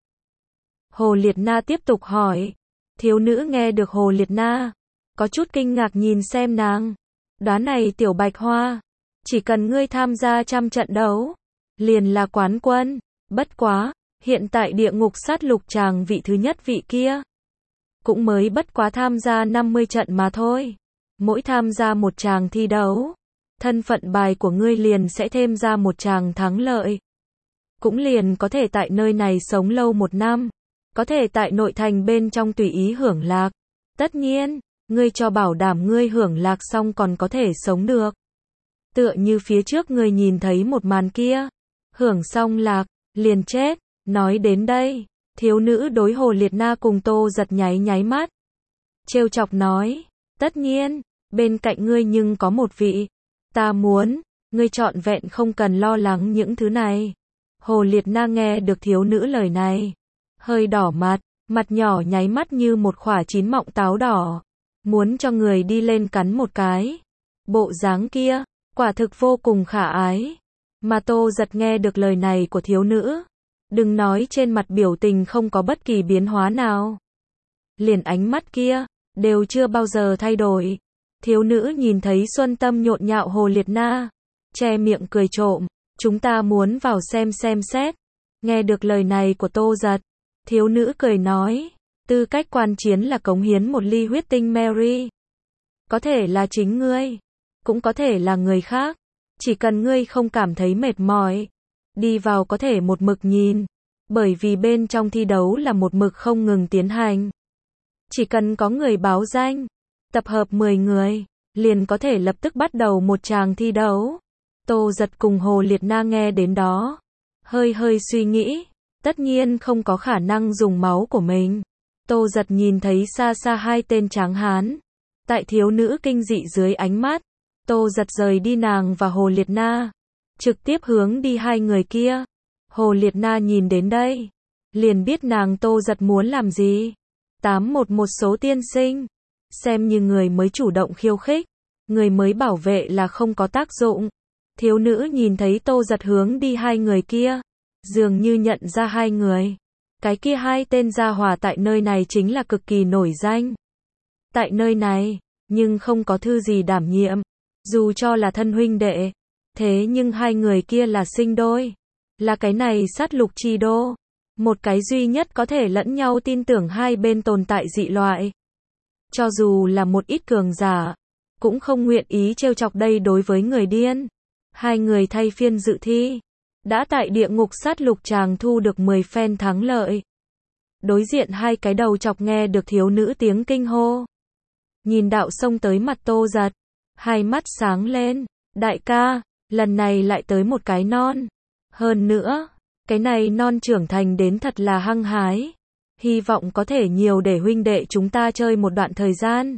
S1: Hồ Liệt Na tiếp tục hỏi. Thiếu nữ nghe được Hồ Liệt Na, có chút kinh ngạc nhìn xem nàng. Đoán này tiểu bạch hoa, chỉ cần ngươi tham gia trăm trận đấu, liền là quán quân. Bất quá, hiện tại địa ngục sát lục tràng vị thứ nhất vị kia, cũng mới bất quá tham gia năm mươi trận mà thôi. Mỗi tham gia một tràng thi đấu, thân phận bài của ngươi liền sẽ thêm ra một tràng thắng lợi. Cũng liền có thể tại nơi này sống lâu một năm. Có thể tại nội thành bên trong tùy ý hưởng lạc. Tất nhiên, ngươi cho bảo đảm ngươi hưởng lạc xong còn có thể sống được. Tựa như phía trước ngươi nhìn thấy một màn kia. Hưởng xong lạc, liền chết. Nói đến đây, thiếu nữ đối Hồ Liệt Na cùng Tô Giật nháy nháy mắt. Trêu chọc nói, tất nhiên, bên cạnh ngươi nhưng có một vị. Ta muốn, ngươi trọn vẹn không cần lo lắng những thứ này. Hồ Liệt Na nghe được thiếu nữ lời này, hơi đỏ mặt, mặt nhỏ nháy mắt như một quả chín mọng táo đỏ, muốn cho người đi lên cắn một cái. Bộ dáng kia, quả thực vô cùng khả ái. Mà Tô Giật nghe được lời này của thiếu nữ, đừng nói trên mặt biểu tình không có bất kỳ biến hóa nào, liền ánh mắt kia, đều chưa bao giờ thay đổi. Thiếu nữ nhìn thấy xuân tâm nhộn nhạo Hồ Liệt Na, che miệng cười trộm, chúng ta muốn vào xem xem xét. Nghe được lời này của Tô Giật, thiếu nữ cười nói, tư cách quan chiến là cống hiến một ly huyết tinh Mary. Có thể là chính ngươi, cũng có thể là người khác, chỉ cần ngươi không cảm thấy mệt mỏi, đi vào có thể một mực nhìn, bởi vì bên trong thi đấu là một mực không ngừng tiến hành. Chỉ cần có người báo danh, tập hợp mười người, liền có thể lập tức bắt đầu một tràng thi đấu. Tô Giật cùng Hồ Liệt Na nghe đến đó, hơi hơi suy nghĩ, tất nhiên không có khả năng dùng máu của mình. Tô Giật nhìn thấy xa xa hai tên tráng hán, tại thiếu nữ kinh dị dưới ánh mắt, Tô Giật rời đi nàng và Hồ Liệt Na, trực tiếp hướng đi hai người kia. Hồ Liệt Na nhìn đến đây, liền biết nàng Tô Giật muốn làm gì. tám một một số tiên sinh, xem như người mới chủ động khiêu khích, người mới bảo vệ là không có tác dụng. Thiếu nữ nhìn thấy Tô Giật hướng đi hai người kia, dường như nhận ra hai người. Cái kia hai tên gia hỏa tại nơi này chính là cực kỳ nổi danh. Tại nơi này, nhưng không có thư gì đảm nhiệm, dù cho là thân huynh đệ. Thế nhưng hai người kia là sinh đôi, là cái này sát lục chi đô, một cái duy nhất có thể lẫn nhau tin tưởng hai bên tồn tại dị loại. Cho dù là một ít cường giả, cũng không nguyện ý trêu chọc đây đối với người điên. Hai người thay phiên dự thi, đã tại địa ngục sát lục tràng thu được mười phen thắng lợi. Đối diện hai cái đầu chọc nghe được thiếu nữ tiếng kinh hô, nhìn đạo xông tới mặt Tô Giật, hai mắt sáng lên, đại ca, lần này lại tới một cái non. Hơn nữa, cái này non trưởng thành đến thật là hăng hái. Hy vọng có thể nhiều để huynh đệ chúng ta chơi một đoạn thời gian.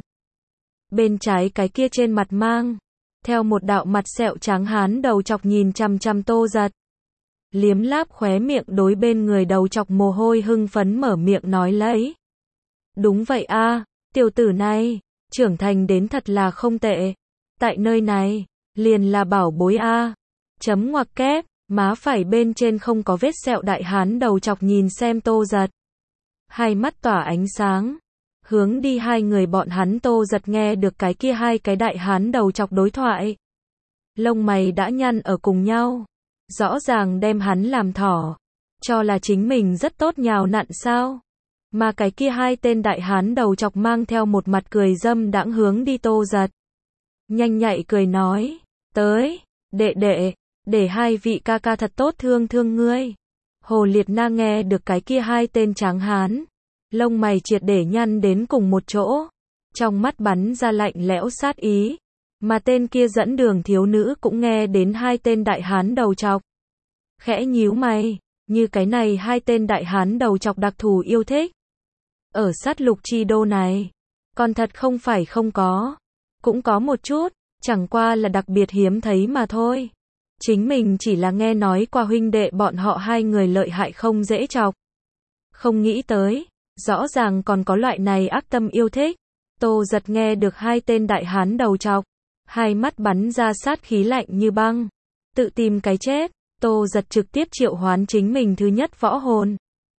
S1: Bên trái cái kia trên mặt mang theo một đạo mặt sẹo trắng hán đầu chọc nhìn chằm chằm Tô Giật, liếm láp khóe miệng đối bên người đầu chọc mồ hôi hưng phấn mở miệng nói lấy. Đúng vậy a, tiểu tử này, trưởng thành đến thật là không tệ. Tại nơi này, liền là bảo bối a. Chấm ngoặc kép, má phải bên trên không có vết sẹo đại hán đầu chọc nhìn xem Tô Giật, hai mắt tỏa ánh sáng, hướng đi hai người bọn hắn. Tô Giật nghe được cái kia hai cái đại hán đầu chọc đối thoại, lông mày đã nhăn ở cùng nhau, Rõ ràng đem hắn làm thỏ, cho là chính mình rất tốt nhào nặn sao? Mà cái kia hai tên đại hán đầu chọc mang theo một mặt cười dâm đãng hướng đi Tô Giật. Nhanh nhạy cười nói, tới, đệ đệ, để hai vị ca ca thật tốt thương thương ngươi. Hồ Liệt Na nghe được cái kia hai tên tráng hán, lông mày triệt để nhăn đến cùng một chỗ, trong mắt bắn ra lạnh lẽo sát ý, mà tên kia dẫn đường thiếu nữ cũng nghe đến hai tên đại hán đầu chọc. Khẽ nhíu mày, như cái này hai tên đại hán đầu chọc đặc thù yêu thích. Ở sát lục chi đô này, còn thật không phải không có, cũng có một chút, chẳng qua là đặc biệt hiếm thấy mà thôi. Chính mình chỉ là nghe nói qua huynh đệ bọn họ hai người lợi hại không dễ chọc. Không nghĩ tới, rõ ràng còn có loại này ác tâm yêu thích. Tô Giật nghe được hai tên đại hán đầu chọc, hai mắt bắn ra sát khí lạnh như băng. Tự tìm cái chết, Tô Giật trực tiếp triệu hoán chính mình thứ nhất võ hồn.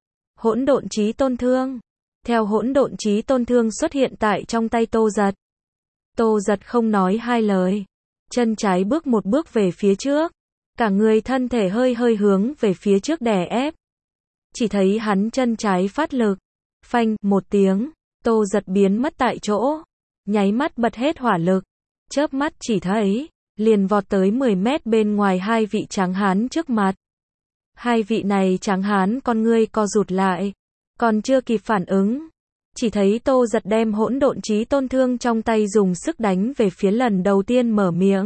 S1: Hỗn độn chí tôn thương. Theo hỗn độn chí tôn thương xuất hiện tại trong tay Tô Giật. Tô Giật không nói hai lời, chân trái bước một bước về phía trước, cả người thân thể hơi hơi hướng về phía trước đè ép. Chỉ thấy hắn chân trái phát lực, phanh một tiếng, Tô Giật biến mất tại chỗ, nháy mắt bật hết hỏa lực, chớp mắt chỉ thấy, liền vọt tới mười mét bên ngoài hai vị tráng hán trước mặt. Hai vị này tráng hán con ngươi co rụt lại, còn chưa kịp phản ứng, chỉ thấy Tô Giật đem hỗn độn chí tôn thương trong tay dùng sức đánh về phía lần đầu tiên mở miệng.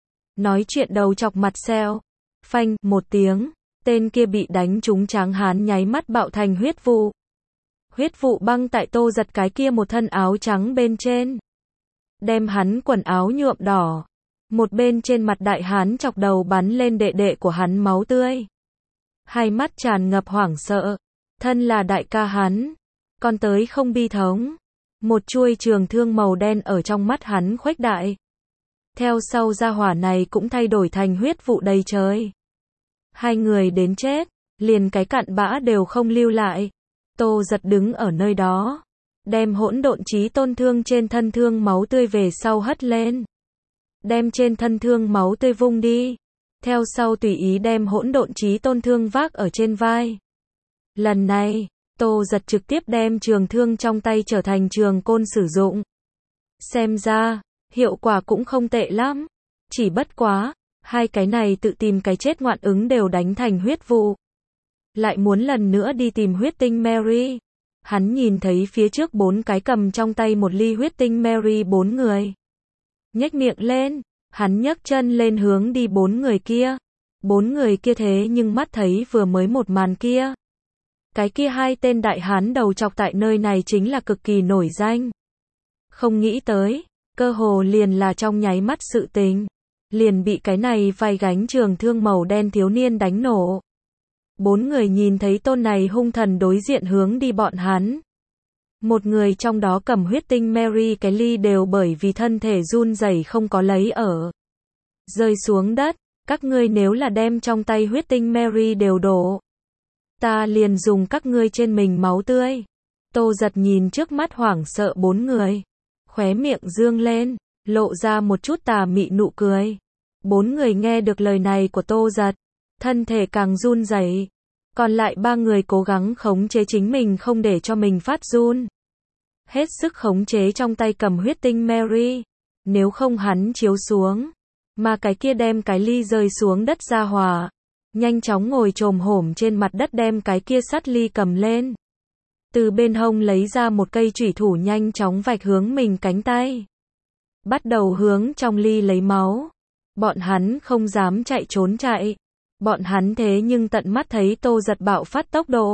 S1: Nói chuyện đầu chọc mặt xeo, phanh một tiếng, tên kia bị đánh trúng tráng hán nháy mắt bạo thành huyết vụ. Huyết vụ băng tại Tô Giật cái kia một thân áo trắng bên trên, đem hắn quần áo nhuộm đỏ. Một bên trên mặt đại hán chọc đầu bắn lên đệ đệ của hắn máu tươi. Hai mắt tràn ngập hoảng sợ, thân là đại ca hắn, còn tới không bi thống. Một chuôi trường thương màu đen ở trong mắt hắn khuếch đại. Theo sau gia hỏa này cũng thay đổi thành huyết vụ đầy trời. Hai người đến chết, liền cái cặn bã đều không lưu lại. Tô Giật đứng ở nơi đó, đem hỗn độn chí tôn thương trên thân thương máu tươi về sau hất lên. Đem trên thân thương máu tươi vung đi. Theo sau tùy ý đem hỗn độn chí tôn thương vác ở trên vai. Lần này, Tô Giật trực tiếp đem trường thương trong tay trở thành trường côn sử dụng. Xem ra, hiệu quả cũng không tệ lắm. Chỉ bất quá, hai cái này tự tìm cái chết ngoạn ứng đều đánh thành huyết vụ. Lại muốn lần nữa đi tìm huyết tinh Mary. Hắn nhìn thấy phía trước bốn cái cầm trong tay một ly huyết tinh Mary bốn người. Nhếch miệng lên, hắn nhấc chân lên hướng đi bốn người kia. Bốn người kia thế nhưng mắt thấy vừa mới một màn kia. Cái kia hai tên đại hán đầu chọc tại nơi này chính là cực kỳ nổi danh. Không nghĩ tới, cơ hồ liền là trong nháy mắt sự tình, liền bị cái này vai gánh trường thương màu đen thiếu niên đánh nổ. Bốn người nhìn thấy tôn này hung thần đối diện hướng đi bọn hắn. Một người trong đó cầm huyết tinh Mary cái ly đều bởi vì thân thể run rẩy không có lấy ở. Rơi xuống đất, các ngươi nếu là đem trong tay huyết tinh Mary đều đổ, ta liền dùng các ngươi trên mình máu tươi. Tô Giật nhìn trước mắt hoảng sợ bốn người, khóe miệng dương lên, lộ ra một chút tà mị nụ cười. Bốn người nghe được lời này của Tô Giật, thân thể càng run rẩy. Còn lại ba người cố gắng khống chế chính mình không để cho mình phát run. Hết sức khống chế trong tay cầm huyết tinh Mary. Nếu không hắn chiếu xuống, mà cái kia đem cái ly rơi xuống đất ra hòa. Nhanh chóng ngồi chồm hổm trên mặt đất đem cái kia sắt ly cầm lên. Từ bên hông lấy ra một cây chủy thủ nhanh chóng vạch hướng mình cánh tay. Bắt đầu hướng trong ly lấy máu. Bọn hắn không dám chạy trốn chạy. Bọn hắn thế nhưng tận mắt thấy Tô Giật bạo phát tốc độ.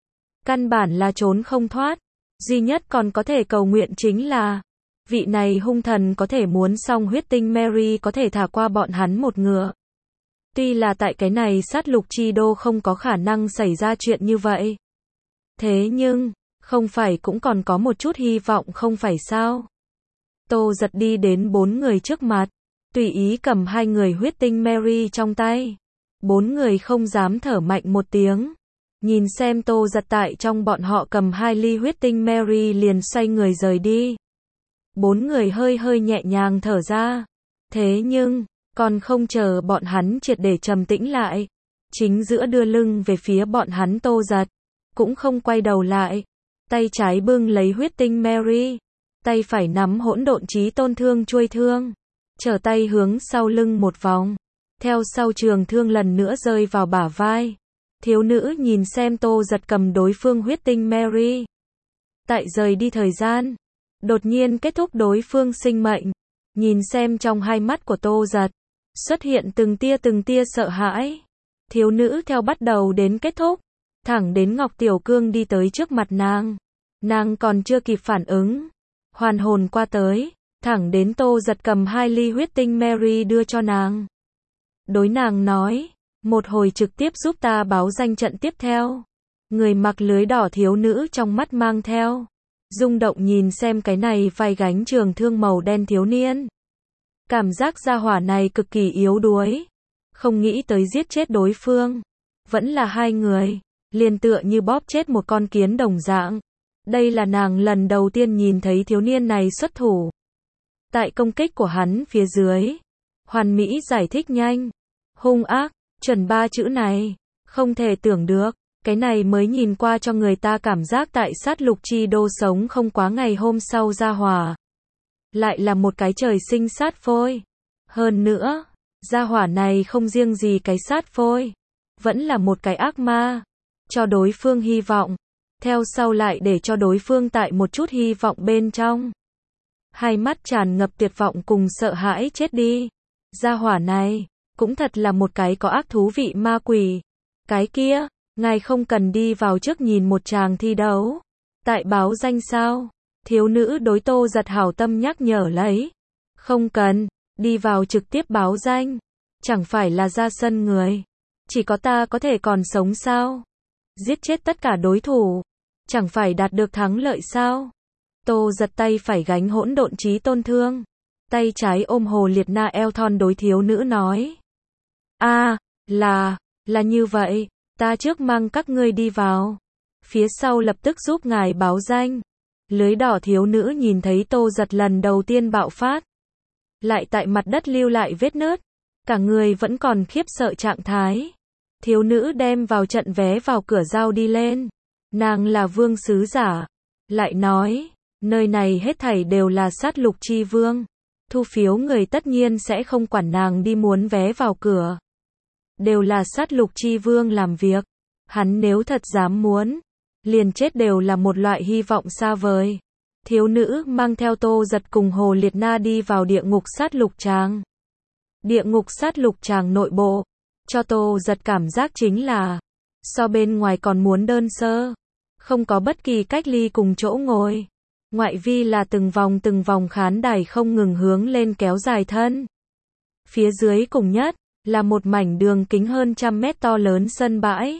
S1: Căn bản là trốn không thoát. Duy nhất còn có thể cầu nguyện chính là vị này hung thần có thể muốn xong huyết tinh Mary có thể thả qua bọn hắn một ngựa. Tuy là tại cái này sát lục chi đô không có khả năng xảy ra chuyện như vậy. Thế nhưng, không phải cũng còn có một chút hy vọng không phải sao? Tô Giật đi đến bốn người trước mặt, tùy ý cầm hai người huyết tinh Mary trong tay. Bốn người không dám thở mạnh một tiếng. Nhìn xem Tô Giật tại trong bọn họ cầm hai ly huyết tinh Mary liền xoay người rời đi. Bốn người hơi hơi nhẹ nhàng thở ra. Thế nhưng, còn không chờ bọn hắn triệt để trầm tĩnh lại, chính giữa đưa lưng về phía bọn hắn Tô Giật, cũng không quay đầu lại, tay trái bưng lấy huyết tinh Mary, tay phải nắm hỗn độn chí tôn thương chuôi thương, trở tay hướng sau lưng một vòng, theo sau trường thương lần nữa rơi vào bả vai. Thiếu nữ nhìn xem Tô Giật cầm đối phương huyết tinh Mary, tại rời đi thời gian, đột nhiên kết thúc đối phương sinh mệnh, nhìn xem trong hai mắt của Tô Giật, xuất hiện từng tia từng tia sợ hãi. Thiếu nữ theo bắt đầu đến kết thúc, thẳng đến Ngọc Tiểu Cương đi tới trước mặt nàng, nàng còn chưa kịp phản ứng, hoàn hồn qua tới, thẳng đến Tô Giật cầm hai ly huyết tinh Mary đưa cho nàng. Đối nàng nói, một hồi trực tiếp giúp ta báo danh trận tiếp theo. Người mặc lưới đỏ thiếu nữ trong mắt mang theo rung động nhìn xem cái này vai gánh trường thương màu đen thiếu niên. Cảm giác gia hỏa này cực kỳ yếu đuối, không nghĩ tới giết chết đối phương, vẫn là hai người, liền tựa như bóp chết một con kiến đồng dạng. Đây là nàng lần đầu tiên nhìn thấy thiếu niên này xuất thủ. Tại công kích của hắn phía dưới, hoàn mỹ giải thích nhanh, hung ác, chuẩn ba chữ này, không thể tưởng được, cái này mới nhìn qua cho người ta cảm giác tại sát lục chi đô sống không quá ngày hôm sau ra hỏa. Lại là một cái trời sinh sát phôi. Hơn nữa, gia hỏa này không riêng gì cái sát phôi, vẫn là một cái ác ma, cho đối phương hy vọng, theo sau lại để cho đối phương tại một chút hy vọng bên trong. Hai mắt tràn ngập tuyệt vọng cùng sợ hãi chết đi. Gia hỏa này, cũng thật là một cái có ác thú vị ma quỷ. Cái kia, ngài không cần đi vào trước nhìn một tràng thi đấu. Tại báo danh sao? Thiếu nữ đối Tô Giật hảo tâm nhắc nhở lấy. Không cần, đi vào trực tiếp báo danh. Chẳng phải là ra sân người. Chỉ có ta có thể còn sống sao? Giết chết tất cả đối thủ. Chẳng phải đạt được thắng lợi sao? Tô Giật tay phải gánh hỗn độn chí tôn thương. Tay trái ôm hồ liệt na eo thon đối thiếu nữ nói. a à, là, là như vậy, ta trước mang các ngươi đi vào. Phía sau lập tức giúp ngài báo danh. Lưới đỏ thiếu nữ nhìn thấy Tô Giật lần đầu tiên bạo phát. Lại tại mặt đất lưu lại vết nứt. Cả người vẫn còn khiếp sợ trạng thái. Thiếu nữ đem vào trận vé vào cửa giao đi lên. Nàng là vương sứ giả. Lại nói, nơi này hết thảy đều là sát lục chi vương. Thu phiếu người tất nhiên sẽ không quản nàng đi muốn vé vào cửa. Đều là sát lục chi vương làm việc. Hắn nếu thật dám muốn, liền chết đều là một loại hy vọng xa vời. Thiếu nữ mang theo Tô Giật cùng Hồ Liệt Na đi vào địa ngục sát lục tràng. Địa ngục sát lục tràng nội bộ, cho Tô Giật cảm giác chính là, so bên ngoài còn muốn đơn sơ. Không có bất kỳ cách ly cùng chỗ ngồi. Ngoại vi là từng vòng từng vòng khán đài không ngừng hướng lên kéo dài thân. Phía dưới cùng nhất, là một mảnh đường kính hơn trăm mét to lớn sân bãi.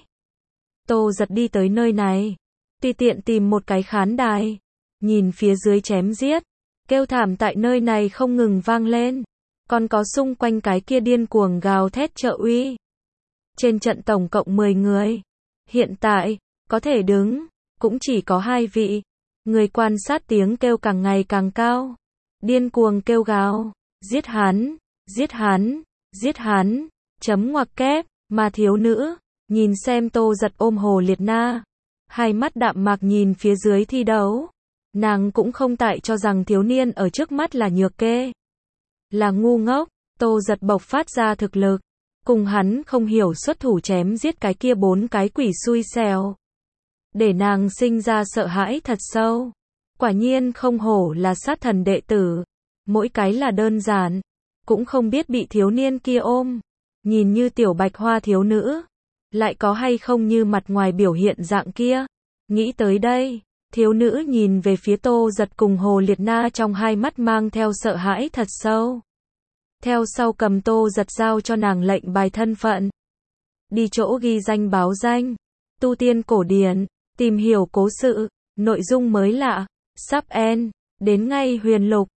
S1: Tô Giật đi tới nơi này, tùy tiện tìm một cái khán đài, nhìn phía dưới chém giết, kêu thảm tại nơi này không ngừng vang lên, còn có xung quanh cái kia điên cuồng gào thét trợ uy. Trên trận tổng cộng mười người, hiện tại, có thể đứng, cũng chỉ có hai vị. Người quan sát tiếng kêu càng ngày càng cao, điên cuồng kêu gào, giết hắn, giết hắn, giết hắn, chấm ngoặc kép, mà thiếu nữ, nhìn xem Tô Giật ôm Hồ Liệt Na, hai mắt đạm mạc nhìn phía dưới thi đấu, nàng cũng không tại cho rằng thiếu niên ở trước mắt là nhược kê, là ngu ngốc. Tô Giật bộc phát ra thực lực, cùng hắn không hiểu xuất thủ chém giết cái kia bốn cái quỷ xui xẻo, để nàng sinh ra sợ hãi thật sâu. Quả nhiên không hổ là sát thần đệ tử, mỗi cái là đơn giản, cũng không biết bị thiếu niên kia ôm, nhìn như tiểu bạch hoa thiếu nữ, lại có hay không như mặt ngoài biểu hiện dạng kia. Nghĩ tới đây, thiếu nữ nhìn về phía Tô Giật cùng Hồ Liệt Na trong hai mắt mang theo sợ hãi thật sâu. Theo sau cầm Tô Giật giao cho nàng lệnh bài thân phận. Đi chỗ ghi danh báo danh, tu tiên cổ điển, tìm hiểu cố sự, nội dung mới lạ, sắp end, đến ngay huyền lục.